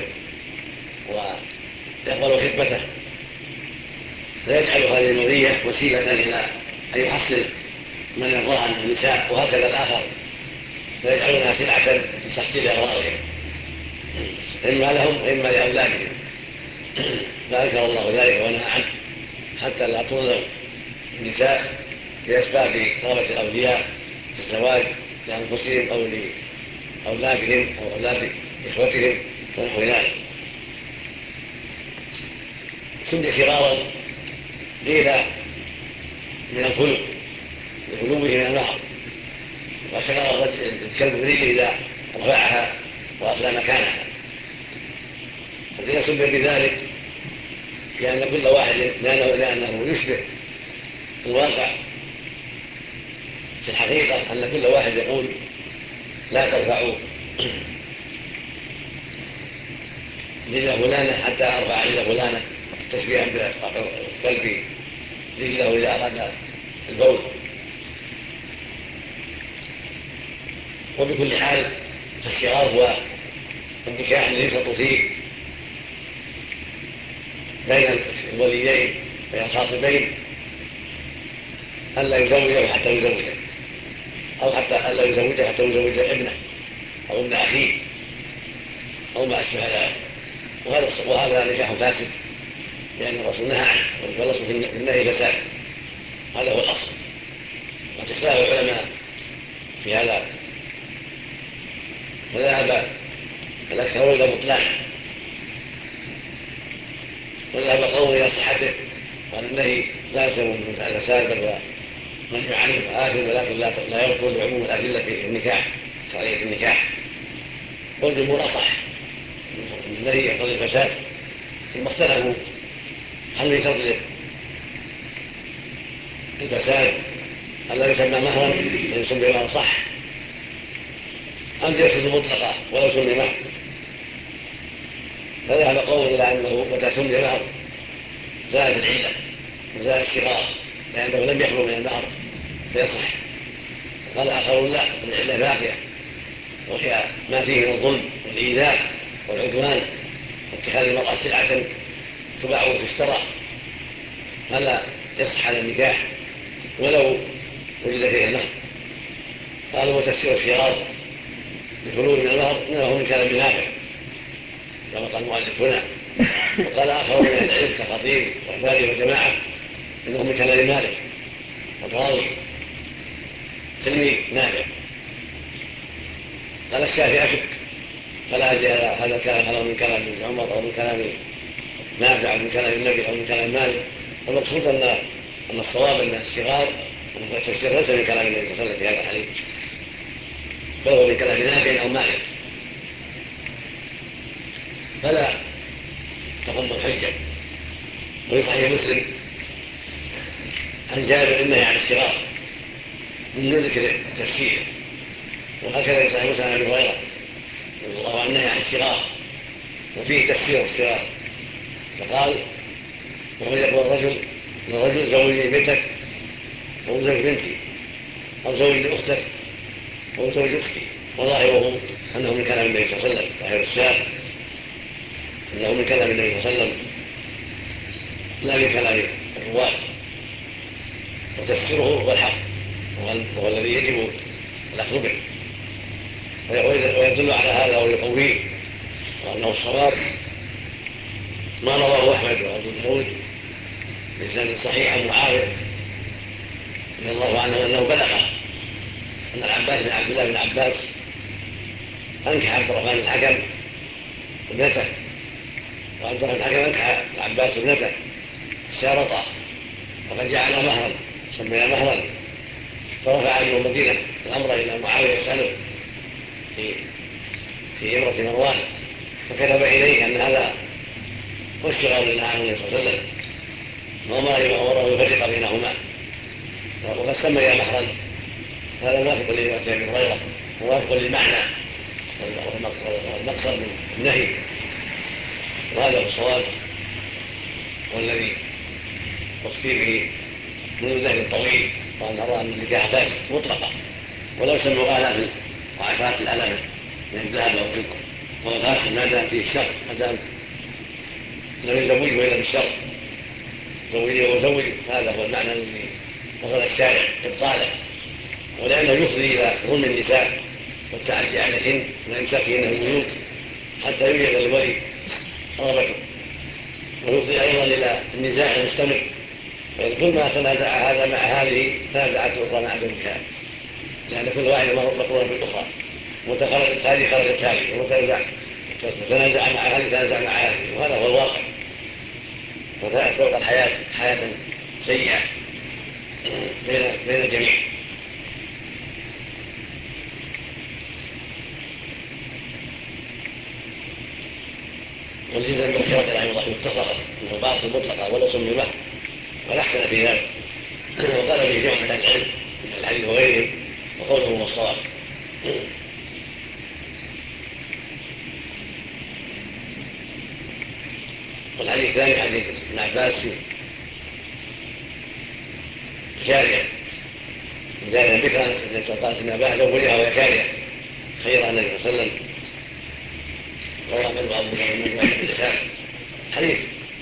ويقبل خدمته، فيجعل هذه المنوضية وسيلة إلى أن يحصل من يرضاها من النساء، وهكذا الآخر فيجعلونها سلعة في تحصيل أغراضهم إما لهم وإما لأولادهم. فأنكر الله ذلك ونهى عنه حتى لا تظلم النساء بأسباب رغبة الأولياء في الزواج لأنفسهم أو لأولادهم أو أولاد إخوتهم ونحو ذلك. سمي شرارا قيل من الخلق لخلوه من المهر، وشرار الكلب بريله إذا رفعها وأصلى مكانها. وقيل سمي بذلك لأن كل واحد لأنه يشبه الواقع في الحقيقة، أن كل واحد يقول: لا ترفعوا رجل فلانة حتى أرفع رجل فلانة، تشبيها بالكلب رجله إذا أراد البول. وبكل حال فالشغار هو النكاح الذي يشرط فيه بين الوليين بين الخاطبين ألا يزوجه حتى يزوجه، أو حتى ألا يزوجه حتى يزوج ابنه أو ابن أخيه أو ما أشبه ذلك. وهذا نكاح فاسد، لأن الرسول نهى عنه، والأصل في النهي فساد، هذا هو الأصل. وتختلف العلماء في هذا، فذهب الأكثرون إلى بطلانه، وذهب قوم إلى صحته، وأن النهي لا يسمى من الفساد بل هو منهي عنه وآثم، ولكن لا يركض بعموم الأدلة في النكاح شرعية النكاح. والجمهور أصح، النهي يقتضي الفساد. ثم اختلفوا هل من شرط الفساد ألا يسمى مهرا إن سمي مهرا صح، أم يفسد مطلقا ولو سمي مهر. فذهب قوم إلى أنه متى سمي مهر زالت العلة وزال الشغار، لأنه لم يخلو من المهر فيصح. قال آخرون لا، العلة باقية، وهي ما فيه من الظلم والإيذاء والعدوان واتخاذ المرأة سلعة تباع وتشترى، فلا يصح على النكاح ولو وجد فيه المهر. قالوا وتفسير الشراط بخلوه من المهر انه من كلام نافع كما قال المؤلف هنا. وقال اخر من اهل العلم كخطيب والباري وجماعه انه من كلام مالك وطراوي سلمي نافع. قال الشافعي اشك فلا ادري هذا الكلام هل من كلام ابن عمر او من كلام نافع او من كلام النبي او من كلام مالك. المقصود ان الصواب ان الصغار والتفسير ليس من كلام النبي صلى الله عليه وسلم في هذا الحديث، بل هو من كلام نافع او مالك، فلا تقوم الحجه. وفي صحيح مسلم عن جابر النهي عن الصغار من ذكر التفسير، وهكذا في صحيح مسلم عن ابي هريره رضي الله عنه النهي عن الصغار وفيه تفسير الصغار. فقال ومن يقول الرجل زوجني بنتك أو زوج بنتي أو زوج أختك أو زوج أختي، وظاهره أنه من كلام النبي صلى الله عليه وسلم، ظاهر السياق أنه من كلام النبي صلى الله عليه وسلم لا من كلام الرواة. وتفسيره هو الحق وهو الذي يجب الأخذ به، ويدل على هذا ويقويه وأنه الصواب ما رواه أحمد وأبو داود بإسناد صحيح عن معاوية رضي الله عنه أنه بلغ أن العباس بن عبد الله بن عباس أنكح عبد الرحمن الحكم ابنته، وعبد الرحمن الحكم أنكح العباس ابنته شارطا، وقد جعل مهرا سمي مهرا. فرفع عنه المدينة الأمر إلى معاوية يسأله في إمرة مروان، فكتب إليه أن هذا هو الشغال اللي نهى عنه النبي صلى الله عليه وسلم وأمره يفرق بينهما، وقد سمي مهرا. هذا موافق لما أتى ابن هريرة موافق للمعنى والمقصد من النهي، وهذا هو الصواب والذي أفتي به منذ ذهب طويل، وأن أرى أن النكاح فاسد مطلقا ولو سموا آلاف وعشرات الآلاف من الذهب أو الفضة، فهو فاسد ما دام فيه الشر، ما دام لم يزوجه إلا بالشر زوجي وزوجي. هذا هو المعنى الذي وصل الشارع إبطاله، ولأنه يفضي إلى ظلم النساء والتعدي عليهن والإمساكهن في البيوت حتى يوجد للولي رغبته، ويفضي أيضا إلى النزاع المستمر، فإن كل ما تنازع هذا مع هذه تنازعت الأخرى مع زوجها، لأن كل واحدة مقرونة بالأخرى، متخرجت هذه خرجت هذه، وتنازع مع هذه تنازع مع هذه، وهذا هو الواقع. فتبقى الحياة حياة سيئة بين الجميع. والجزء من الخيرات رحمه الله متصلة انه باطل مطلقا ولا سمي مهر ولا احسن في ذلك، وقال به جمع من العلم من الحديث وغيرهم، وقوله هو الصواب. والحديث الثاني حديث ابن عباس جارية جارية بكرا قالت ان اباها زوجها وهي كارية خيرها النبي صلى الله عليه وسلم، رواه احمد وابو داود باللسان. حديث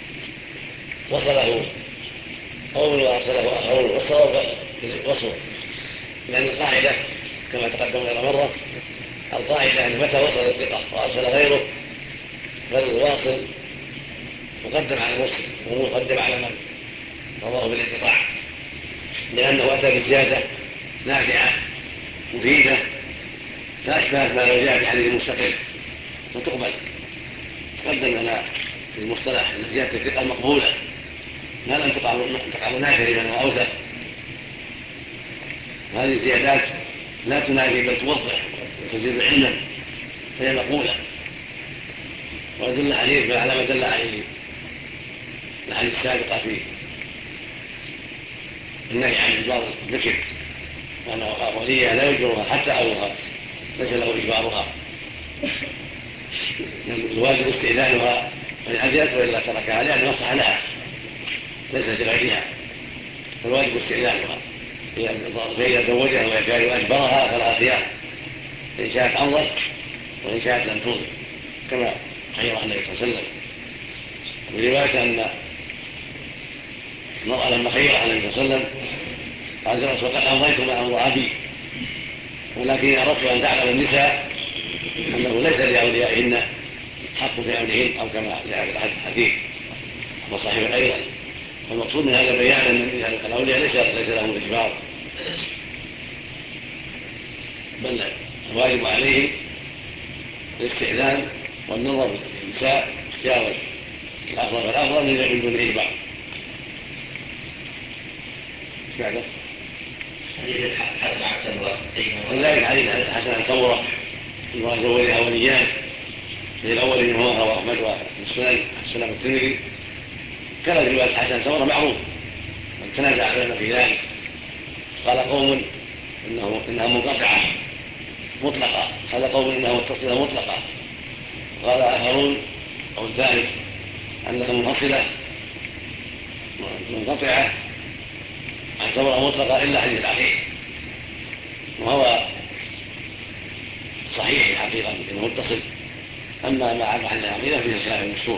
وصله قوم وارسله اخرون، والصواب وصله، لان القاعده كما تقدم غير مره القاعده ان متى وصل الثقه وارسل غيره فالواصل مقدم على المرسل ومقدم على من رواه بالانقطاع، لانه اتى بزياده نافعه مفيده فاشبهت ما لو جاء بحديث مستقل فتقبل. تقدم لنا في المصطلح ان زياده الثقه مقبوله ما لم تقع منافيه لمن هو اوثق، وهذه الزيادات لا تنافي بل توضح وتزيد علما فهي مقبوله. ويدل الحديث على ما دل عليه الحديث السابقه في النهي عن اجبار الذكر، وان وليها لا يجبرها حتى ابوها ليس له اجبارها، الواجب استئذانها وإن أذنت وإلا تركها لأن مصلح لها ليس لغيرها، فالواجب استئذانها، فإذا زوجها ويكاد أجبرها فلها خيار فإن شاءت أمضت وإن شاءت لم تمضي كما خيرها النبي صلى الله عليه وسلم. ورواية أن المرأة لما خيرها النبي صلى الله عليه وسلم قال وقد أمضيت ما أمضى أبي، ولكن أردت أن تعلم النساء أنه ليس لأوليائهن حق في أمرهن، أو كما جاء في الحديث وصحيح أيضا. فالمقصود من هذا بيان أن الأولياء ليس لهم إجبار، بل الواجب عليهم الاستئذان والنظر للنساء اختيار الأفضل فالأفضل من دون إجبار. ايش بعده؟ حديث الحسن عن سمرة كذلك حديث الحسن عن سمرة وزوجها وليان، في الأول منهما رواه أحمد والسنن الترمذي. كانت رواية الحسن عن سمرة معروف، تنازع العلماء في ذلك. قال قوم إنها منقطعة مطلقة، قال قوم إنها متصلة مطلقة، قال آخرون أو الثالث أنها منفصلة منقطعة عن سمرة مطلقة إلا حديث العقيق، وهو صحيح الحقيقة إنه متصل. أما ما عدا عن العقيدة فيه الخلاف المشهور.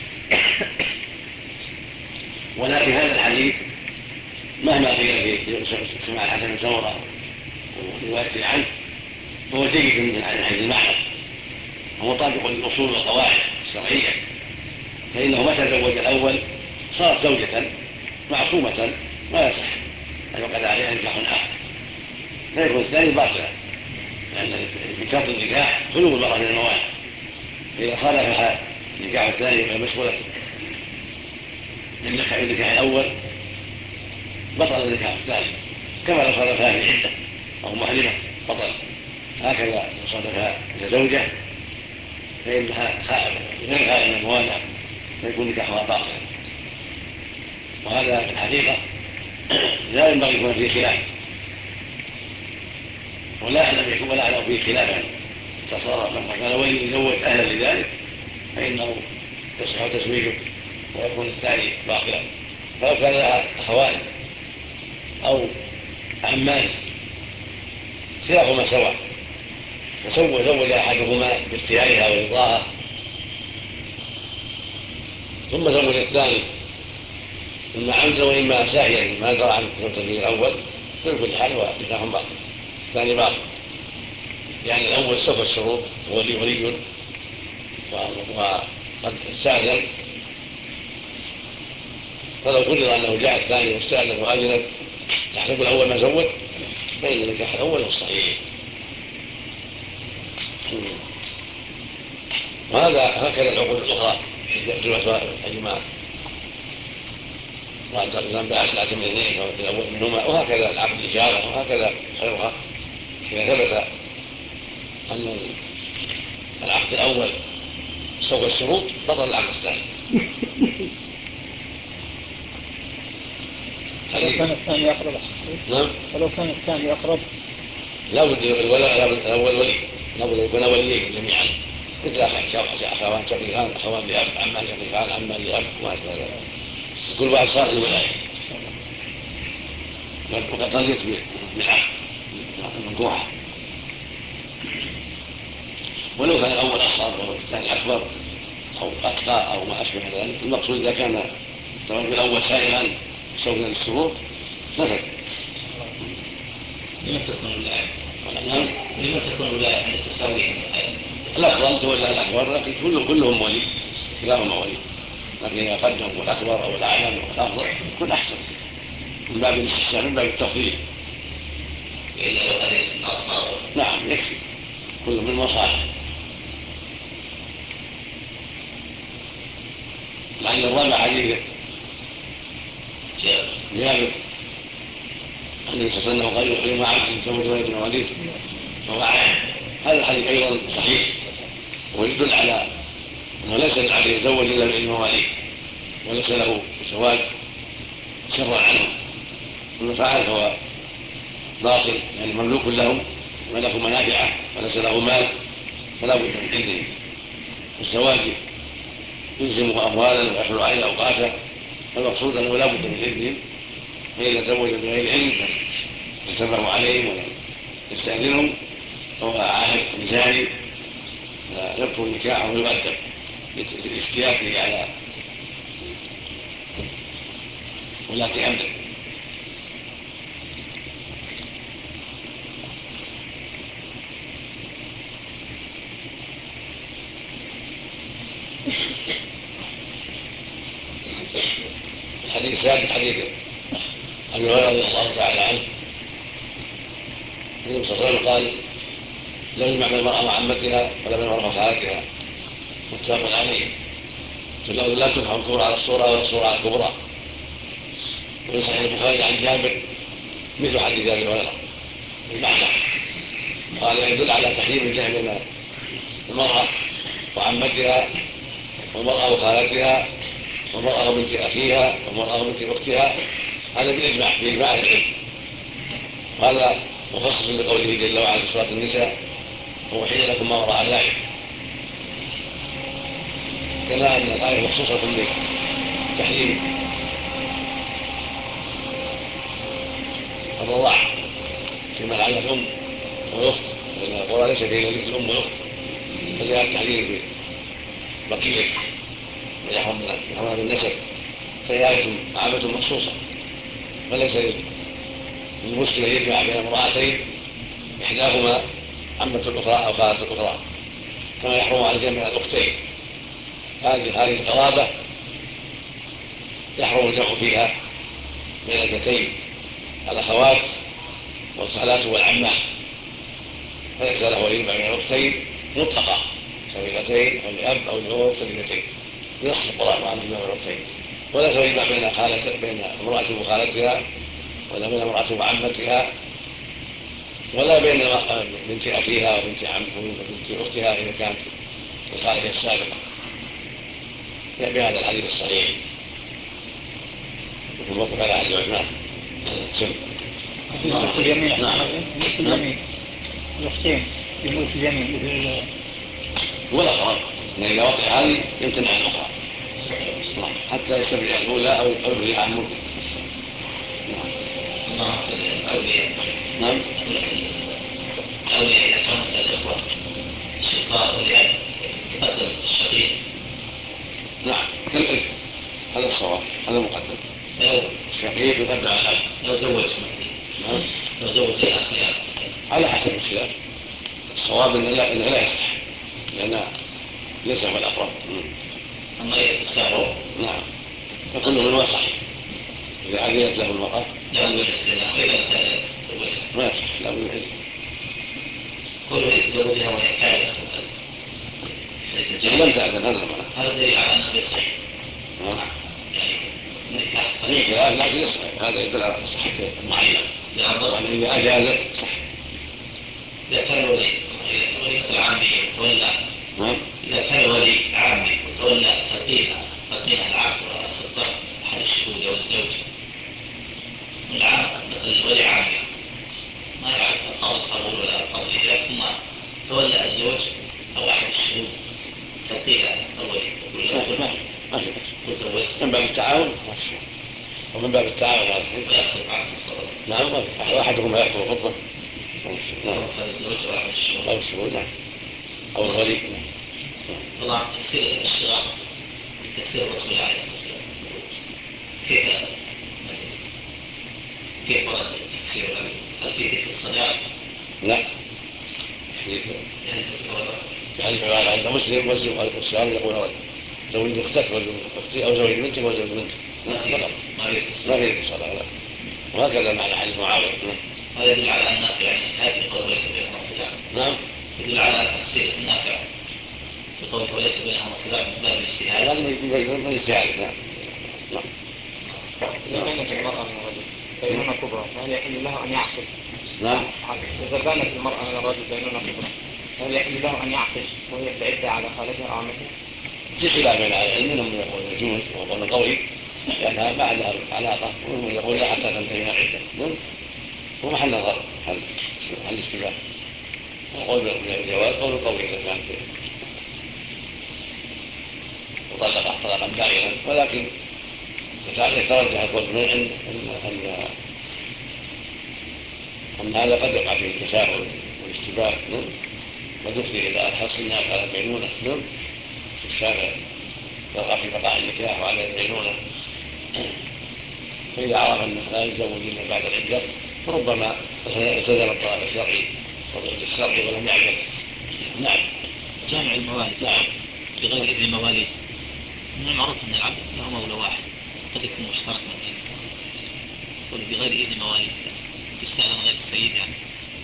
ولكن هذا الحديث مهما قيل في سماع الحسن بن سمرة وروايته عنه فهو جيد من حيث المعنى ومطابق للأصول والقواعد الشرعية، فإنه متى زوج الأول صارت زوجة معصومة ما يصح أن يقال عليها نكاح آخر، فيكون الثاني باطلا، لأن في شرط النكاح خلو المرأة من الموانع. إذا صادفها النكاح الثاني وهي مشغولة بالنكاح الأول بطل النكاح الثاني، كما لو صادفها في عدة أو محرمة بطل. هكذا لو صادفها زوجة فإنها غير خائنة من الموانع فيكون نكاحها باطلا. وهذا في الحقيقة لا ينبغي يكون فيه خلاف، ولا أعلم فيه خلافا تصار من كان ولي يزوج أهلا لذلك فإنه تصح تزويجه ويكون الثاني باطلا. فلو كان لها أخوان أو عمان خلافهما سواء فزوج أحدهما باختيارها ورضاها ثم زوج الثاني إما عمدا وإما ساهيا ما درى عن زوجته الأول، في كل حال هو نكاح باطل الثاني باطل، يعني الأول سوف الشروط ولي وقد استأذن. فلو قدر أنه جاء الثاني واستأذن وأذن تحسب الأول ما زوج فإن النكاح الأول هو الصحيح. وهذا هكذا العقود الأخرى أيما وأن باع سلعة من اثنين في الأول منهما، وهكذا العقد الإجارة وهكذا غيرها. إذا ثبت أن العقد الأول سوى الشروط بطل العقد الثاني. ولو كان الثاني أقرب. نعم. ولو كان الثاني أقرب لا بد الأول ولي، لا بد يكون وليين جميعا، مثل أخوان شقيقان، أخوان لأب، عمان شقيقان، عمان لأب، وهكذا كل واحد صار الولاية. وقد رضيت بالعقد المنكوحة. ولو كان الأول أصغر والثاني أكبر أو أتقى أو ما أشبه ذلك، المقصود إذا كان الزواج الأول سائغا سوغا للشروط نفذ. لما تكون الولاية؟ لما تكون الولاية عند التساوي؟ الأفضل تولى الأكبر، لكن كلهم ولي، كلاهما ولي، لكن إذا قدم الأكبر أو الأعلم أو الأفضل يكون أحسن من باب الاستحسان من باب التفضيل. إلا لو أذن الأصغر. نعم يكفي، كل من مصالح. لعل الرابع حديث جابر النبي صلى الله عليه وسلم قال يحرم ما عبد زوج ولد مواليد فهو عام. هذا الحديث أيضا صحيح ويدل على أنه ليس للعبد يتزوج إلا من المواليد، وليس له زواج سرا عنه، ومن فعل فهو باطل، يعني مملوك لهم وله منافعه وليس له مال فلا بد من إذنه. الزواج يلزمه أموالا ويحصل عليه أوقاته، فالمقصود أنه لا بد من إذنه، فإذا تزوج بغير علم فانتبهوا عليهم ولم يستأذنهم هو عاهد زاني يبطل نكاحه ويؤدب لافتياته على ولاة أمره. الحديث الثالث حديث أبي هريرة رضي الله تعالى عنه النبي صلى الله عليه وسلم قال: لا يجمع بين المرأة وعمتها ولا بين المرأة وخالتها، متفق عليه. لا تنكح الكبرى على الصورة ولا الصورة على الكبرى. وفي صحيح البخاري عن جابر مثل حديث أبي هريرة بالمعنى، قال: يدل على تحريم الجمع بين المرأة وعمتها والمرأة وخالتها والمرأة وبنت أخيها والمرأة وبنت أختها، هذا بإجماع العلم. وهذا مخصص لقوله جل وعلا في سورة النساء: وأحل لكم ما وراء ذلك. كما أن الآية مخصوصة بتحريم الرضاع فيما لعل الأم والأخت، لأن القرآن ليس فيه إلا ذكر الأم والأخت، فجاء التحريم في بقية من يحرم بالنسب، فهي آية عامة مخصوصة، فليس للمسلم يجمع بين امرأتين إحداهما عمة الأخرى أو خالة الأخرى، كما يحرم على الجمع بين الأختين. هذه القرابة يحرم الجمع فيها بين الاثنتين، الأخوات والخالات والعمات، فليس له أن يجمع بين الأختين مطلقة شقيقتين أو لأب أو لأم شقيقتين بنص القرآن عن الجمع بين الأختين، ولا سوى يجمع بين امرأة وخالتها ولا بين امرأة وعمتها ولا بين بنت أخيها وبنت أختها إذا كانت الخالة السابقة، بهذا الحديث الصحيح مثل موقف على أهل العثمان. يموت اليمين. يموت اليمين الأختين، يموت اليمين ولا قرار إن إذا وطئ هذه يمتنع عن الأخرى حتى يستبرئ الأولى أو يبرئ عن ملكه. نعم. أولياء إذا كانت الإخوة الشقاء والأب يقدم الشقيق. نعم كالإرث، هذا الصواب، هذا مقدم. الشقيق يقدم على الأب. لو زوج الأخيار على حسب الخلاف. الصواب إنه لا يصح لأن ليس هو الأقرب. أما يتساهل. نعم، فكل من هو صحيح. إذا أذنت له المرأة لا بد من الاستئذان، وإذا كانت تزوجها ما يصح، لا بد من الإذن. كل يتزوجها وهي كاملة لم تأذن هذا المعنى. هذا دليل على أنه يصح. يعني لكن يصح، هذا يدل على صحته معينة. وأن إذا أجازت صح. إذا كان الولي العامي يتولى، إذا كان الولي عامي يتولى تلقين العقد وصدق أحد الشهود أو الزوج، والعام مثل الولي عامي ما يعرف القبول ولا القبول، ثم تولى الزوج أو أحد الشهود تلقين الولي من باب التعاون ومن باب التعاون ويخطب عنه الصلاة. نعم، أحدهما يخطب خطبة الزوج أو أحد الشهود أو الشهود، نعم، أو الولي. طبعا تفسير الاشتراك تفسير الرسول عليه الصلاة والسلام كيف ورد تفسير؟ هل في ذكر الصلاة؟ لا، يعني عند مسلم والسلام يقول ولد زوج اختك وزوج اختي او زوج بنتك وزوج بنتك ما في ذكر الصلاة. لا، وهكذا معنى حديث معاوية. هذا يدل على النافع يعني استهاد في قول ليس بينهما صلاة. نعم، يدل على تفسير النافع في قول وليس بينهما صلاة من باب الاجتهاد. هذا من الاجتهاد. نعم. إذا كانت المرأة من الرجل بينونة كبرى فهل يحل له أن يعقد؟ نعم. إذا كانت المرأة من الرجل بينونة كبرى فهل يحل له أن يعقد وهي في العدة على خالتها أو عمتها؟ في خلاف بين العلم، منهم يقول يجوز وقول قوي لأنها ما عندها علاقة، ومنهم يقول لا حتى تنتهي من العدة. ومحل نظر هل الاشتباه، وقول بالجواز قول قوي إذا كانت مطلقة طلاقا دائما، ولكن يترجح القول أن هذا قد يقع فيه التساهل والاستباء قد يفضي إلى حرص الناس على البينونة الشارع يرغب في بقاء النكاح وعلى البينونة، فإذا عرف أنه لا يتزوج إلا بعد العدة فربما التزم الطلاق الشرعي والعد الشرعي ولم يعجل. نعم. جامع الموالد نعم بغير إذن مواليه. من المعروف أن العبد له مولى واحد قد يكون مشتركا بغير إذن مواليه يستأذن غير السيد يعني.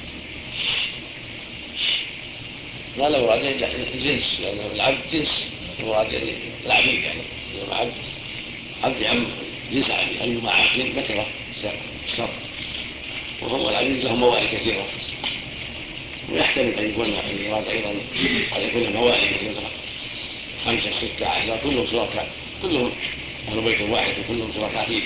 ما له عدد الجنس لأنه العبد جنس هو عدد العبيد يعني عبد عم جنس عبد أيما عبد ذكره الشرط وهو العبيد له موالي كثيرة ويحتمل أن يكون المراد أيضا أن يكون له موالي كثيرة 5 6 10 كلهم شركاء كلهم أهل بيت واحد وكلهم شركاء فيه.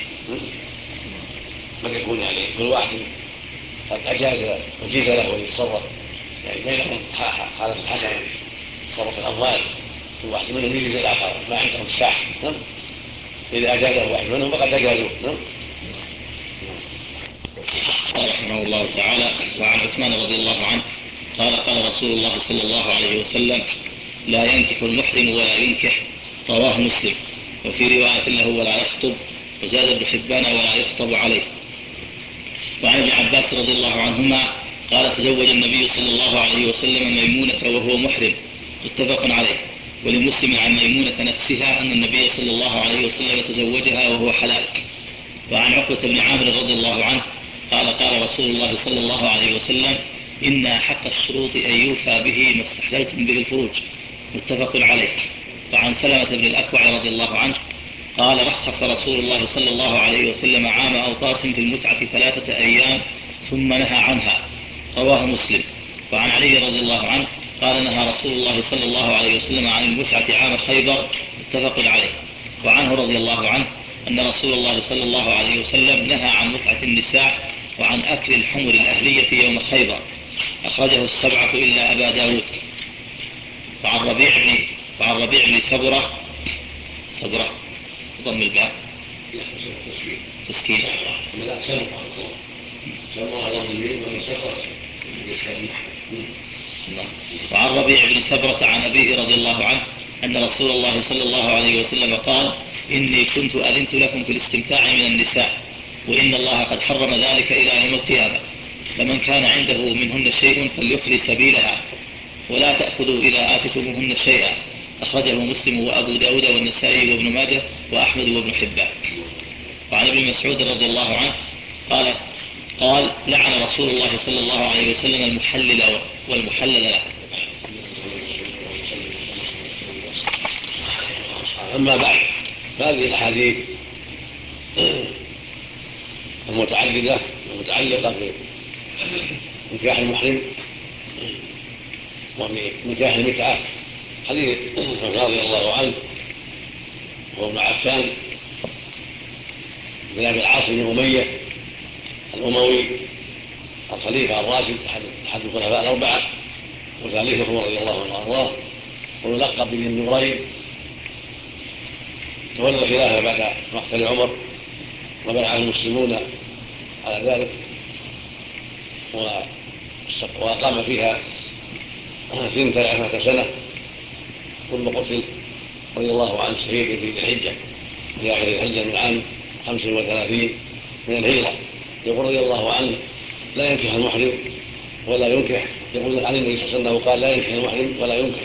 قد يكون يعني كل واحد قد أجيز له أن يتصرف يعني بينهم حالة الحسن تصرف الأموال كل واحد منهم يجيز الآخر ما عندهم الساح. إذا أجازه واحد منهم فقد أجازوه. رحمه الله تعالى. وعن عثمان رضي الله عنه قال قال رسول الله صلى الله عليه وسلم لا ينكح المحرم ولا ينكح. رواه مسلم. وفي رواية له ولا يخطب. وزاد ابن حبان ولا يخطب عليه. وعن ابن عباس رضي الله عنهما قال تزوج النبي صلى الله عليه وسلم ميمونة وهو محرم متفق عليه. ولمسلم عن ميمونة نفسها أن النبي صلى الله عليه وسلم تزوجها وهو حلال. وعن عقبة بن عامر رضي الله عنه قال قال رسول الله صلى الله عليه وسلم إن حق الشروط أن يوفى به ما استحللتم به الفروج متفق عليه. وعن سلمة بن الأكوع رضي الله عنه قال رخص رسول الله صلى الله عليه وسلم عام أوطاس في المتعة 3 أيام ثم نهى عنها. رواه مسلم. وعن علي رضي الله عنه قال نهى رسول الله صلى الله عليه وسلم عن المتعة عام خيبر متفق عليه. وعنه رضي الله عنه أن رسول الله صلى الله عليه وسلم نهى عن متعة النساء وعن أكل الحمر الأهلية يوم خيبر. أخرجه 7 إلا أبا داود. وعن ربيع بن صبرة ضم الباء تسكين وعن ربيع بن سبرة عن أبيه رضي الله عنه أن رسول الله صلى الله عليه وسلم قال إني كنت أذنت لكم في الاستمتاع من النساء وإن الله قد حرم ذلك إلى يوم القيامة فمن كان عنده منهن شيء فليخلي سبيلها ولا تأخذوا إذا آتتموهن شيئا. أخرجه مسلم وأبو داود والنسائي وابن ماجه وأحمد وابن حبان. وعن ابن مسعود رضي الله عنه قال لعن رسول الله صلى الله عليه وسلم المحلل والمحلل له. أما بعد هذه الأحاديث المتعددة المتعلقة بنكاح المحرم وبنكاح المتعة حديث رضي الله عنه وابن عفان بن أبي العاص بن أمية الأموي الخليفة الراشد أحد الخلفاء الأربعة وثالثهم رضي الله عنه وأرضاه ويلقب بن النورين تولى الخلافة بعد مقتل عمر وبايعه المسلمون على ذلك وأقام فيها 12 سنة ثم قتل رضي الله عنه شهيد في الحجة في آخر الحجة من عام 35 من الهجرة. يقول رضي الله عنه لا ينكح المحرم ولا ينكح. يقول عن النبي صلى الله عليه وسلم قال لا ينكح المحرم ولا ينكح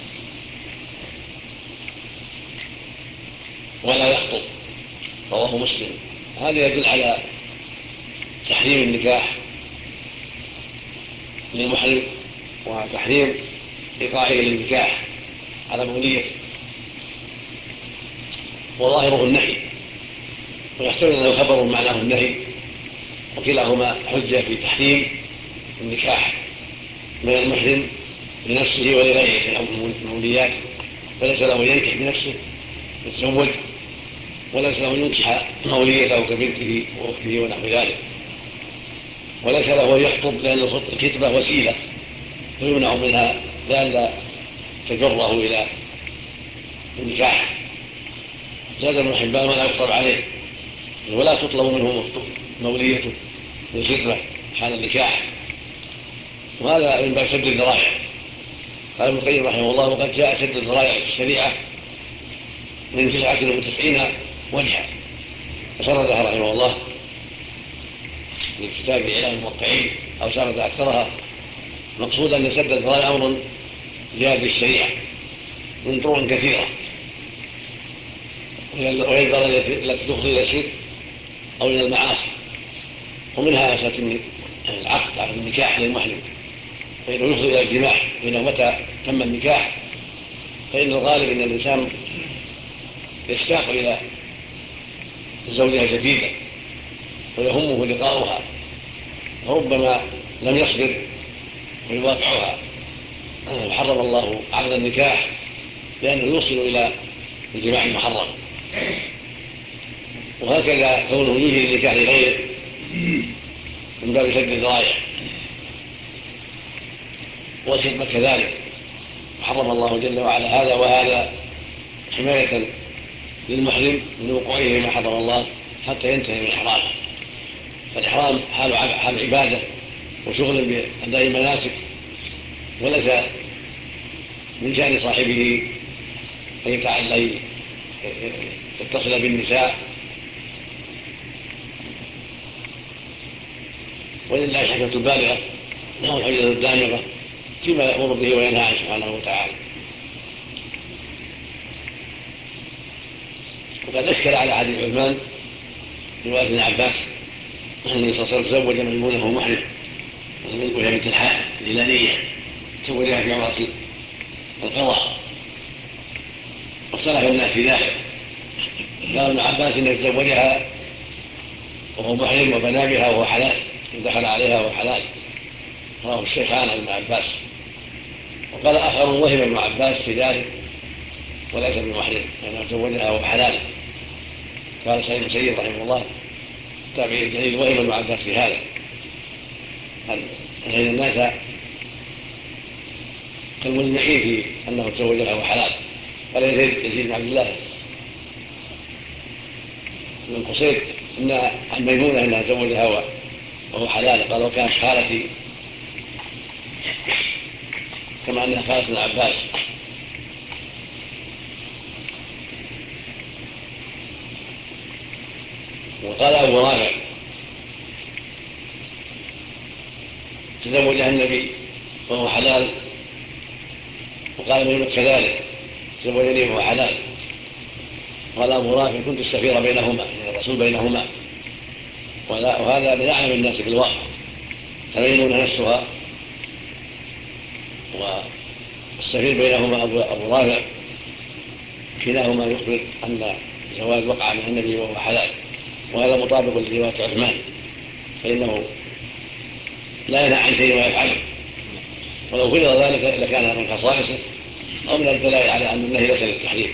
ولا يخطب. رواه مسلم. هذا يدل على تحريم النكاح للمحرم وتحريم إيقاعه للنكاح على موليته وظاهره النهي ويحتمل أنه خبر معناه النهي وكلاهما حجة في تحريم النكاح من المحرم لنفسه ولغيره من الموليات فليس له ينكح بنفسه يتزوج وليس له ينكح موليته كبنته واخته ونحو ذلك وليس له يخطب لأن الخطبة وسيلة فيمنع منها لئلا تجره إلى النكاح. زاد ابن حبان ولا يخطب عليه ولا تطلب منه موليته للخطبة حال النكاح وهذا من باب سد الذرائع. قال ابن القيم رحمه الله: وقد جاء سد الذرائع في الشريعة من 99 وجها، فسردها رحمه الله في كتاب إعلام الموقعين، أو سرد أكثرها، مقصود أن سد الذرائع أمر جاء في الشريعة من طرق كثيرة، وهي الذرائع التي تفضي إلى الشرك أو إلى المعاصي، ومنها مسألة العقد على النكاح للمحرم، فإنه يفضي إلى الجماع، فإنه متى تم النكاح فإن الغالب أن الإنسان يشتاق إلى زوجها جديدة ويهمه لقاؤها، وربما لم يصبر ويواقعها، وحرم الله عقد النكاح لأنه يوصل إلى الجماع المحرم. وهكذا كونه يجري النكاح لغيره من باب سد الذرائع، والخدمة كذلك، وحرم الله جل وعلا هذا وهذا حماية للمحرم من وقوعه ما حرم الله حتى ينتهي من الإحرام. فالإحرام حال عبادة وشغل بأداء المناسك، وليس من شأن صاحبه أن يتصل بالنساء، ولله الحكمة البالغة له الحجة الدامغة فيما يأمر به وينهى عنه سبحانه وتعالى. وقد أشكل على حديث عثمان رواية ابن عباس أن النبي صلى الله عليه وسلم تزوج ميمونة وهو محرم، وهي بنت الحارث الهلالية، تزوجها في عمرة القضاء، واختلف الناس في ذلك. قال ابن عباس انه تزوجها وهو محرم وبنى بها وهو حلال، دخل عليها وهو حلال، رواه الشيخان عن ابن عباس. وقال اخر وهم ابن عباس في ذلك وليس بمحرم، لانه تزوجها وهو حلال. قال سعيد بن مسيب رحمه الله التابعي الجليل: وهم ابن عباس في هذا، ان الناس كالمجمعين في انه تزوجها وهو حلال. قال يزيد بن عبد الله بن قصير ان عن ميمونة انها تزوجها وهو حلال، قال: وكانت خالتي، كما انها خالة ابن عباس. وقال ابو رافع: تزوجها النبي وهو حلال. وقال ميمونة كذلك: تزوجني وهو حلال. قال ابو رافع: كنت السفير بينهما، يعني الرسول بينهما، وهذا من اعلم الناس بالواقع. فميمونة نفسها والسفير بينهما ابو رافع كلاهما يخبر ان الزواج وقع من النبي وهو حلال، وهذا مطابق لرواية عثمان، فانه لا ينهى عن شيء ويفعله، ولو فرض ذلك لكان من خصائصه او من الدلائل على ان النهي ليس للتحريم.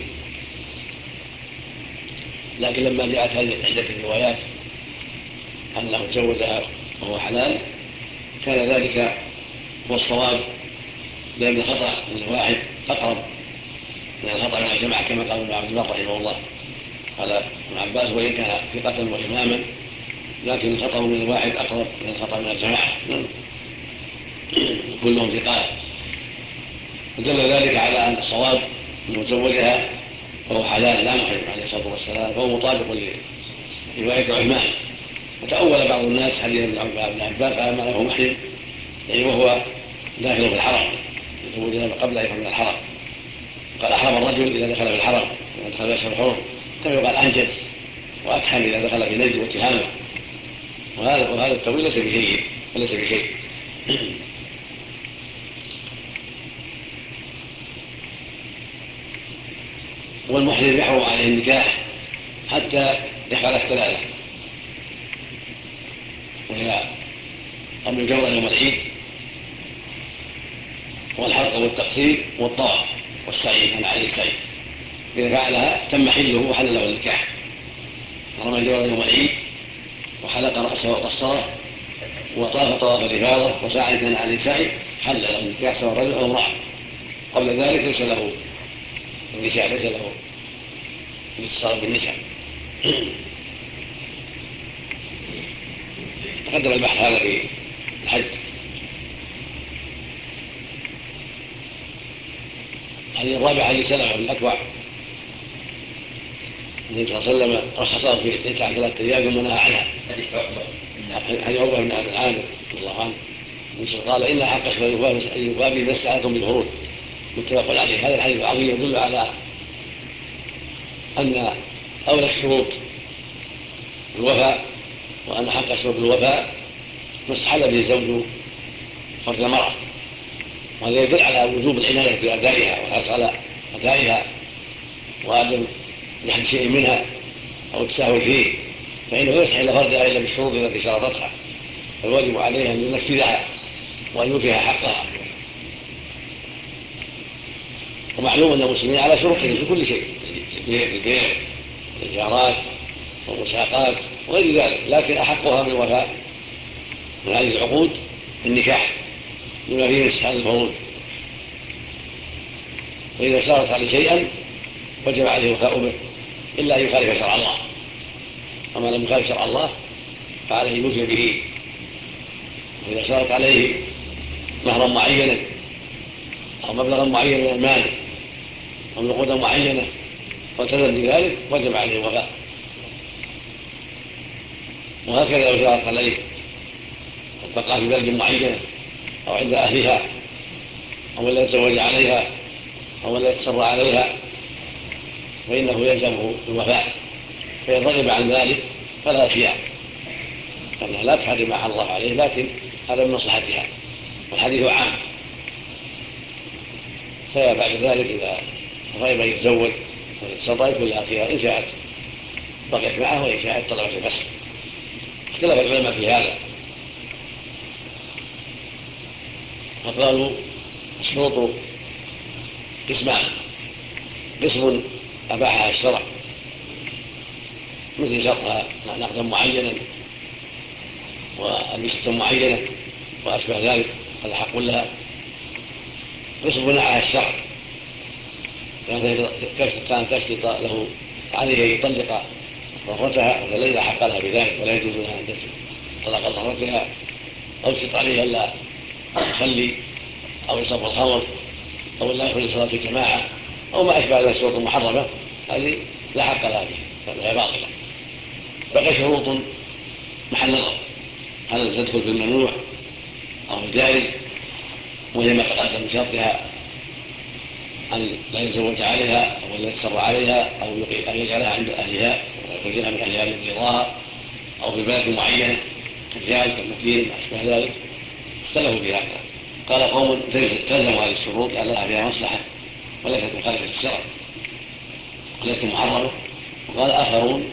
لكن لما جاءت هذه عدة الروايات أنه تزوجها وهو حلال كان ذلك هو الصواب، لأن الخطأ من الواحد أقرب من الخطأ من الجماعة، كما قال ابن عبد البر رحمه الله. قال ابن عباس: وإن كان ثقة وإماما لكن الخطأ من الواحد أقرب من الخطأ من الجماعة، كلهم ثقات. ودل ذلك على أن الصواب أنه تزوجها وهو حلال لا محرم عليه الصلاة والسلام، فهو مطابق لرواية عثمان. وتأول بعض الناس حديث ابن عباس على ما له محرم، يعني وهو داخل في الحرم، يتزوجها قبل أن يخرج من الحرم. قال: أحرم الرجل إذا دخل في الحرم، إذا دخل في أشهر الحرم، كما يقال أنجز وأتحم إذا دخل في نجد واتهامه. وهذا التأويل ليس بشيء. والمحرم يحرم عليه النكاح حتى يفعل الثلاثة، وهي أمر الجمرة يوم العيد، والحلق والتقصير والطواف والسعي، أنا عليه السعي. إذا فعلها تم حله وحل له النكاح. رمى الجمرة يوم العيد وحلق رأسه وقصره وطاف طواف الإفاضة وسعى كان عليه سعي، حل له النكاح سواء رجل أو امرأة. قبل ذلك ليس له النساء، ليس له الاتصال بالنساء. تقدم البحث هذا في الحج الحديث الرابع حديث سلمة بن الأكوع النبي صلى الله عليه وسلم رخصه في العدة عن 3 أيام ثم نهى عنها. حديث عقبة بن عامر رضي الله عنه قال إن حق أن يقابل ما استعانتم بالفروج، متفق عليه. هذا الحديث العظيم يدل على أن أولى الشروط الوفاء، وأن حق الشروط الوفاء ما استحل به الزوج فرج المرأة، وهذا يدل على وجوب العناية بأدائها والحرص على أدائها وعدم جحد شيء منها أو التساهل فيه، فإنه لا يستحل فرجها إلا بالشروط التي شرطتها، فالواجب عليها أن ينفذها وأن يوفيها حقها. ومعلوم أن المسلمين على شروطهم في كل شيء، في البيع والإيجارات والمساقات وغير ذلك، لكن أحقها بالوفاء من هذه العقود النكاح لما فيه استحلال الفروج، فإذا اشترط عليه شيئا وجب عليه الوفاء به إلا أن يخالف شرع الله، وما لم يخالف شرع الله فعليه يوفي به. وإذا اشترط عليه مهرا معينا أو مبلغا معينا من المال أو نقودا معينة والتزم بذلك وجب عليه الوفاء. وهكذا لو اشترط عليه البقاء في بلد معينة أو عند أهلها أو لا يتزوج عليها أو لا يتسرى عليها فإنه يلزمه الوفاء، فإن رغب عن ذلك فلا خيار، أنها لا تحرم ما الله عليه، لكن هذا من مصلحتها والحديث عام. فبعد ذلك إذا رغب يتزوج ويتسرى يكون لها خيار، إن شاءت بقيت معه وإن شاءت طلبت الفسخ. اختلف العلماء في هذا فقالوا الشروط قسمان: قسم أباحها الشرع مثل شرطها نقدا معينا وألبسة معينة وأشبه ذلك، هذا حق لها. قسم منعها الشرع كان تشترط له عليه أن يطلق ضرتها فلا حق لها بذلك، ولا يجوز لها أن تطلق ضرتها أو يشترط عليها ألا يصلي أو يشرب الخمر أو لا يخرج صلاة الجماعة أو ما أشبه من الشروط المحرمة، هذه لا حق لها فيها، فهي باطلة. بقي شروط محل نظر: هل تدخل في الممنوع أو الجائز، وهي ما تقدم من شرطها أن لا يتزوج عليها أو لا يتسرى عليها أو أن يجعلها عند أهلها ويخرجها من أهلها برضاها أو في بلد معينة كالرجال كالمكين أشبه ذلك. اختلفوا في هذا، قال قوم تلزم هذه الشروط لأن لها فيها مصلحة وليست مخالفة الشرع وليست محرمة، وقال آخرون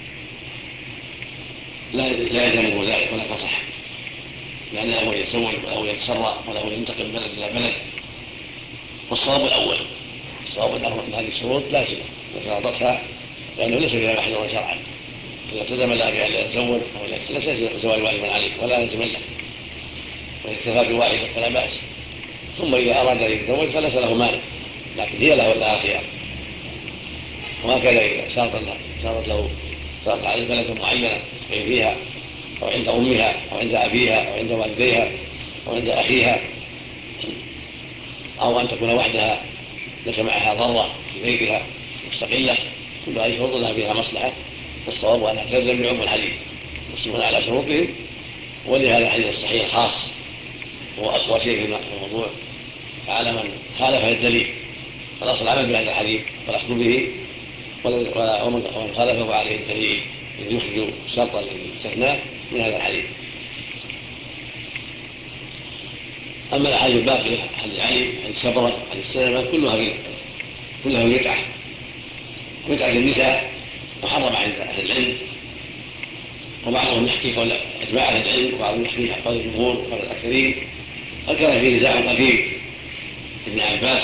لا يلزمه ذلك ولا تصح، لأنه هو يتزوج أو يتسرى وله ينتقل من بلد إلى بلد. والصواب الأول، الصواب أن هذه الشروط لازمة وشرطتها لأنه ليس فيها محذور شرعا، إذا التزم لها بأن لا يتزوج أو ليس الزواج واجبا عليه ولا لازم له، ويكتفى بواحدة فلا بأس. ثم إذا أراد أن يتزوج فليس له مانع، لكن هي له خيار. وهكذا إذا شرط عليه بلد معينة تقيم فيها أو عند أمها أو عند أبيها أو عند والديها أو عند أخيها، أو أن تكون وحدها ليس معها ضرة في بيتها مستقلة، كل هذه شروط لها فيها مصلحة، والصواب أنها تلزم بعموم الحديث مسلمون على شروطهم. ولهذا الحديث الصحيح الخاص هو أقوى شيء في الموضوع، فعلى من خالف الدليل فالأصل العمل بهذا الحديث والأخذ به، ومن خالفه عليه الدليل إذ يخرج الشرط الذي استثناه من هذا الحديث. أما الأحاديث الباقية حديث علي حديث سبرة حديث سلمة كلها متعة النساء محرمة عند أهل العلم، وبعضهم يحكي قول إجماع أهل العلم وبعضهم يحكي قول الجمهور وقول الأكثرين. وكان فيه نزاع قديم ابن عباس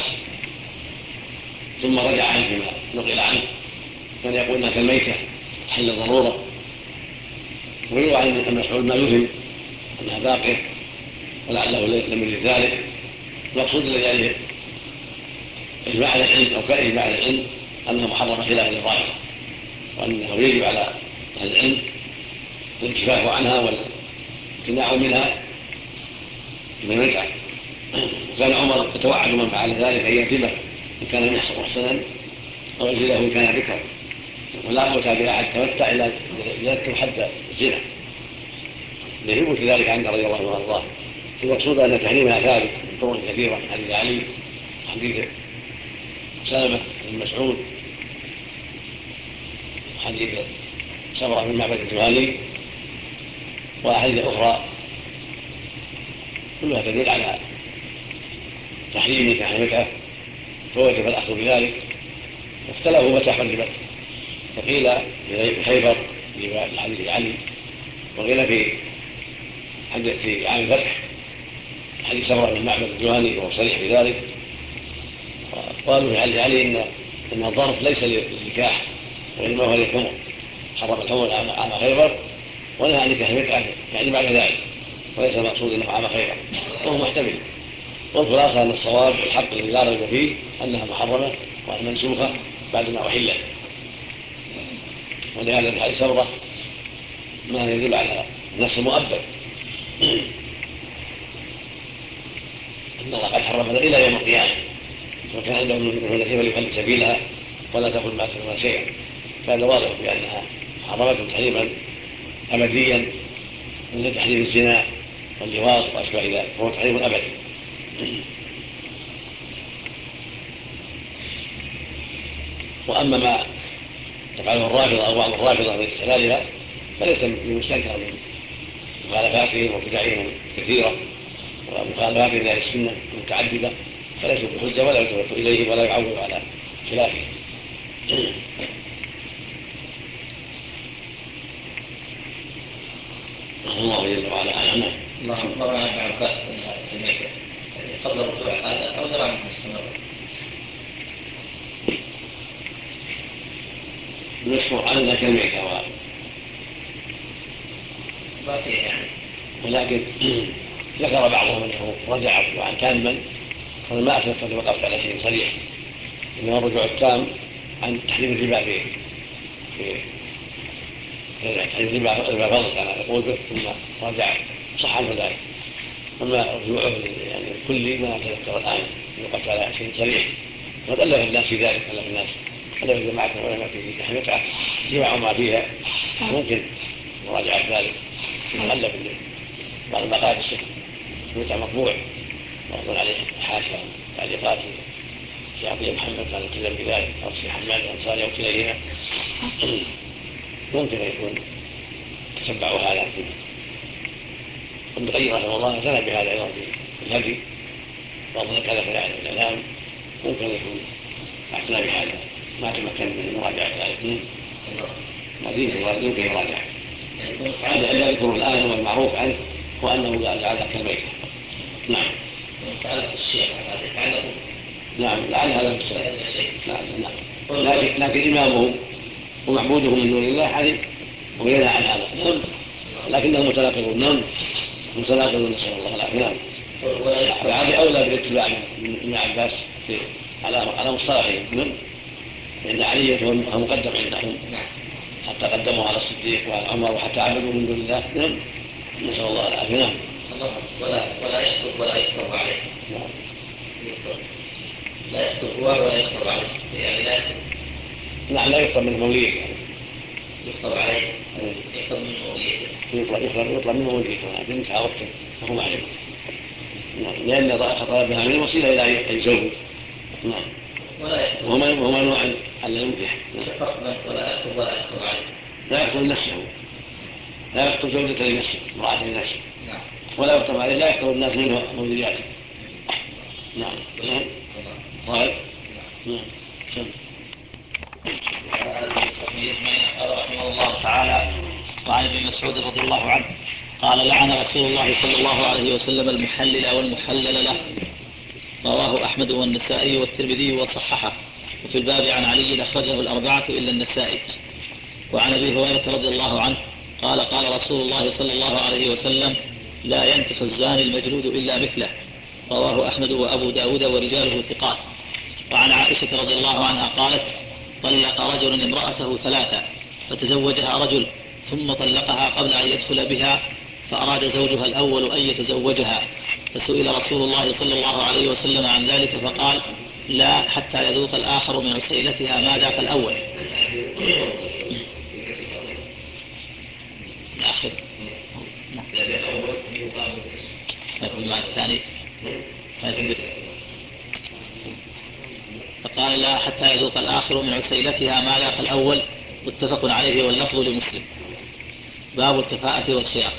ثم رجع عنه فيما نقل عنه، كان يقول انها كالميتة تحل الضرورة، ويروى عن ابن مسعود ما يفهم انها باقية ولعله لم يرد ذلك. المقصود الذي عليه اجماع العلم او كان اجماع العلم انها محرمة خلاف الظاهر، وانه يجب على اهل العلم الانكفاف عنها والامتناع منها لمن يفعل. وكان عمر يتوعد من فعل ذلك ان يأثمه إن كان محسنا أو يجزله إن كان ذكرا، ولا معتاد لأحد تمتع إلا جلدته حد الزنا ليثبت ذلك عند رضي الله عنه وارضاه. المقصود أن تحريمها ثابت بطرق كثيرة، حديث علي، حديث سلمة بن مسعود، حديث سمرة بن معبد الجهني، وأحاديث أخرى كلها تدل على تحريم نكاح المتعة، فوجب الأخذ بذلك. واختلفوا متى حرمت، فقيل في خيبر لحديث علي، وقيل في عام الفتح حديث سمرة بن معبد الجهني وهو صريح في ذلك. قالوا في حديث علي إن الضرب ليس للنكاح وإنما هو للحمر، حرم الحمر عام خيبر ونهى عن نكاح المتعة يعني بعد ذلك، وليس المقصود انه عام خيبر، وهو محتمل. والخلاصه ان الصواب الحق الذي لا ريب فيه انها محرمه وانها منسوخه بعد ما احلت، ولهذا في حديث سمرة ما يدل على النص المؤبد ان الله قد حرم الى يوم القيامه، وكان عنده من نسيب ليخلي سبيلها ولا تقل ما تكون شيئا، فهذا واضح بانها حرمت تحريما ابديا مثل تحريم الزنا واللواط واشباه ذلك، فهو تحريم ابدي. واما ما تفعله الرافضه او بعض الرافضه من استحلالها فليس بمستنكر من مخالفاتهم وبدعهم كثيره ومخالفاتهم لاهل السنه متعدده، فليسوا بحجه ولا يلتفت اليهم ولا يعول على خلافهم. الله جل وعلا اعلم. اللهم مر عن ابن عباس في الميتة قبل الرجوع هذا او زرع منه مستمر. المشهور عنه كالميتة باقي يعني، ولكن ذكر بعضهم انه رجع رجوعا تاما، فانا ما اتذكر وقفت على شيء صريح، انه الرجوع التام عن تحريم الربا في تحريم الربا فضل كان يقول به ثم رجع صح عنه ذلك. اما رجوعه يعني الكلي ما اتذكر الان وقفت على شيء صريح، وقد الف الناس في ذلك، الف جماعه العلماء في نكاح المتعه جمعوا ما فيها، ممكن مراجعه ذلك يغلب بعض المقالات الشيخ المتعه مطبوع ويقول عليه حاشا تعليقات في عطيه محمد كان يتكلم بذلك او الشيخ حماد الانصاري او كليهما، ممكن ان يكون تتبعوا هذا. ابن القيم رحمه الله اعتنى بهذا ايضا في الهدي، واظن كذا في الاعلام، ممكن ان يكون اعتنى بهذا ما تمكن من مراجعه ذلك، يمكن يراجع. لا يذكر الان والمعروف عنه هو انه جعلها كالميته. نعم. تعلق الشيخ هذا تعلق. نعم لعل هذا الشيء. نعم. لكن امامه ومعبوده من دون الله حريم وينهى عن هذا. نعم. لكنهم متناقضون. نعم. متناقضون نسأل الله العافية. نعم. وهذا أولى بالاتباع من ابن عباس على مصطلحهم. نعم. لأن علي هو مقدم عندهم حتى قدموا على الصديق وعلى عمر وحتى عبدوا من دون الله. نعم. نسأل الله العافية. نعم. ولا يكتب ولا يكتب عليه. لا يكتب هو ولا يكتب عليه، يعني لا يكتب. نعم لا يكتب من موليه، يكتب عليه، يكتب من موليه، يطلب من موليه، لكن انتهى وقته فهو معلم. نعم لأن خطأ بها من الوسيلة إلى أن يزوج. نعم. وهو منوع أن ينكح. ولا يكتب ولا يكتب عليه. لا يكتب نفسه، لا يكتب زوجته لنفسه، امرأة لنفسه. ولا يكتب عليه، لا يكتب الناس منه وذرياته. نعم. طيب. نعم. قال رحمه الله تعالى: وعن ابن مسعود رضي الله عنه قال: لعن رسول الله صلى الله عليه وسلم المحلل والمحلل له. رواه أحمد والنسائي والترمذي وصححه. وفي الباب عن علي أخرجه الأربعة إلا النسائي. وعن أبي هريرة رضي الله عنه قال: قال رسول الله صلى الله عليه وسلم: لا ينكح الزاني المجلود إلا مثله. رواه أحمد وأبو داود ورجاله ثقات. وعن عائشة رضي الله عنها قالت: طلق رجل امرأته 3 فتزوجها رجل ثم طلقها قبل أن يدخل بها، فأراد زوجها الأول أن يتزوجها، فسئل رسول الله صلى الله عليه وسلم عن ذلك فقال: لا حتى يذوق الآخر من عسيلتها ما ذاق الأول. الآخر المعنى الثاني فقال لا حتى يذوق الآخر من عسيلتها ما ذاق الأول، متفق عليه واللفظ لمسلم. باب الكفاءة والخيار.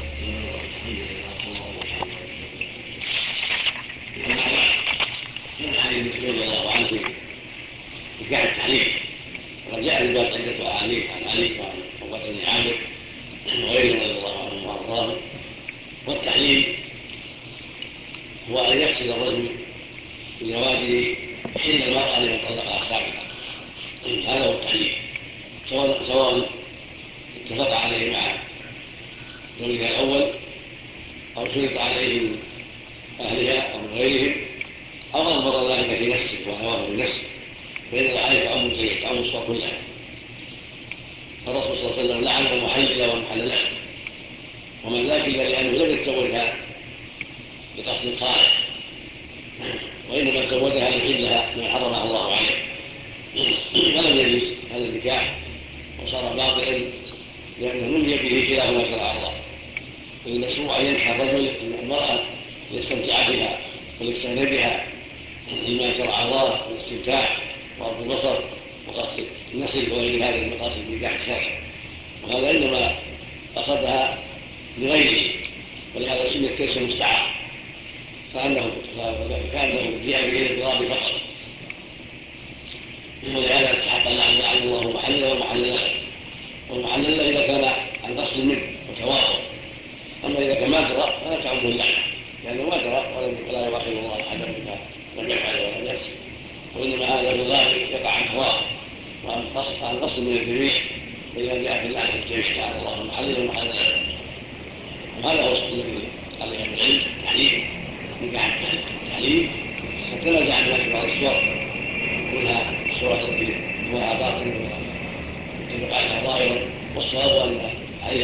رضي الله عنه نكاح التحليل، وقد جاء في الباب عدة أحاديث عن علي وعن عقبة بن عامر وغيرهم رضي الله عنهم وأرضاهم. والتحليل هو أن يقصد الرجل بزواجه حين المرأة لمن طلقها سابقا، هذا هو التحليل، سواء اتفق عليه مع زوجها الأول أو شرط عليه من أهلها أو من غيرهم أو أضبط ذلك في نفسه ونواه في نفسه، فإن الآية تعم الصور كلها. الرسول صلى الله عليه وسلم لعن المحلل والمحللات، ومن ذاك إلا لأنه لم يتزوجها بقصد صالح، وإنما تزوجها لحلها ما حرمها الله عليه، فلم يجوز هذا النكاح وصار باطلا لأنه نمي به خلاف ما شرع الله. المشروع أن ينكح الرجل المرأة ليستمتع بها ويستغني بها لما شرع الله والاستمتاع وغض البصر وقصد النسل وغير هذه المقاصد النكاح الشرعي، وهذا إنما قصدها لغيره، ولهذا سمي الكيس المستعار، كأنه جاء به الانضراب فقط، ولهذا استحق أن لعن الله محللا ومحللا، والمحلل إذا كان عن قصد منه وتواضع، أما إذا كان ما درى فلا تعمه اللعنة، لأنه ما درى ولا يواخذ الله أحدا بما لم يفعل ولم يقصد، وإنما هذا في الغالب يقع عن تواضع وعن قصد من الجميع، فإذا جاء في اللعنة الجميع لعن الله محللا ومحللا. وهذا هو الذي قال أهل العلم التحليل نكاح التحليل، فتنازع الناس بعض الصور، منها الصورة التي نواها باطل واتفق عليها ظاهرا، والصواب أن عليه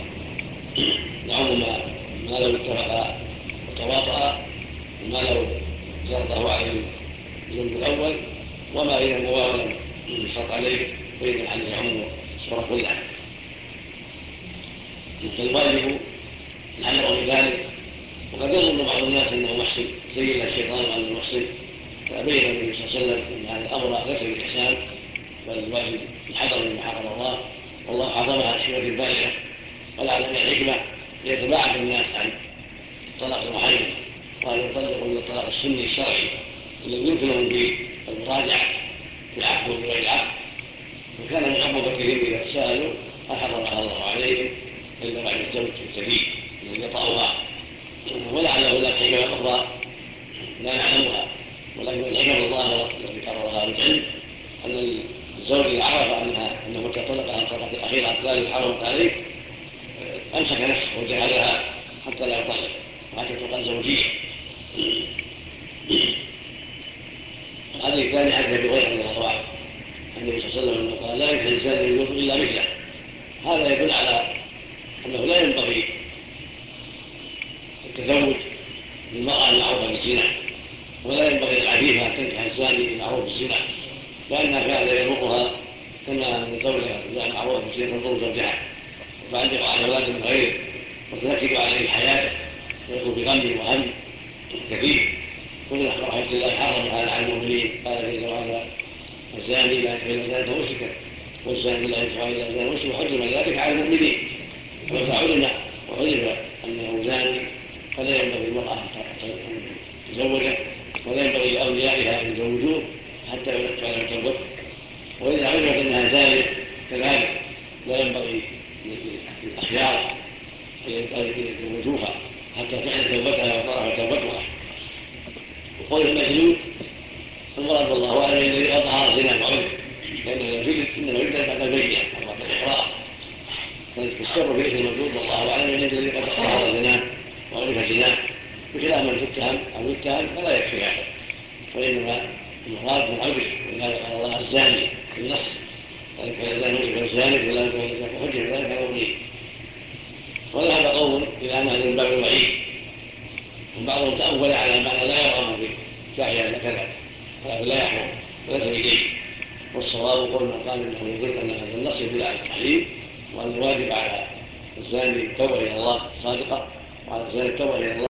يعم ما لو اتفق وتواطأ، وما لو شرطه عليه الزوج الأول، وما إذا نواه لم يشرط عليه فإن عليه يعم الصورة كلها. فالواجب الحذر من ذلك، وقد يظن بعض الناس أنه محسن زين الشيطان أنه محسن، فبين النبي صلى الله عليه وسلم أن هذا الأمر ليس بالإحسان، بل الواجب الحذر مما حرم الله، والله حرمها الحكمة البالغة، ولعل من الحكمة ليتباعد الناس عن الطلاق المحرم، وأن يطلقوا من الطلاق السني الشرعي الذي يمكنهم بالمراجعة بالعقد وبغير العقد. وكان من حب كثير إذا تساءلوا أحرمها الله عليهم إلا بعد الزوج الجديد الذي يطأها، ولعله هناك حكمة أخرى لا نعلمها، ولكن الحكمة الظاهرة التي قررها أهل العلم أن الزوج إذا عرف أنه متى طلقها الطلقة الأخيرة الثانية حرمت عليه أمسك نفسه وجعلها حتى لا يطلق، وحتى تقال زوجية. الحديث الثاني حديث أبي هريرة رضي الله عنه النبي صلى الله عليه وسلم قال لا ينكح الزاني ينكح إلا مثله. هذا يدل على أنه لا ينبغي التزوج بالمرأة المعروفة بالزنا، ولا ينبغي العفيفة أن تنكح الزاني المعروف بالزنا، لأنها فعلا يمرها كما أن زوجها المعروف بالزنا تنظر زوجها وتعلق على أولاد من غيره وتنكد عليه حياته ويكون بغم وهم كثير. ومن رحمة الله حرم هذا على المؤمنين، قال جل وعلا الزاني لا ينكح إلا زانية مشركة والزاني لا ينكح إلا زانية مشركة، وحرم ذلك على المؤمنين. وإذا علم أنه زاني فلا ينبغي المرأة أن تزوجه، ولا ينبغي لأوليائها أن يزوجوه حتى يعلم توبته. وإذا علمت أنها زانية كذلك لا ينبغي للأخيار أن يزوجوها حتى تعلم توبتها وتعرف توبتها. وقول المجلود المراد والله أعلم الذي أظهر زنا وعلم، لأنه لو جلد إنما يجلد بعد البينة أو بعد الإحرار، فالسر في اسم المجلود والله أعلم الذي قد أظهر زنا وعرف زنا، بخلاف من تتهم أو يتهم فلا يكفي هذا، وإنما المراد من عرف. ولهذا قال الله الزاني بالنص ذلك فإذا نزل الزاني فلا يكون حجة ذلك مؤمنين. وذهب قوم إلى أن هذا من باب الوعيد، وبعضهم تأول على معنى لا يرغب به شاعر كذا، هذا لا يحرم وليس بشيء. والصواب قول من قال انه يدل ان هذا النص يدل على التحريم وان الواجب على الزاني التوبه الى الله صادقه وعلى الزاني التوبه الى الله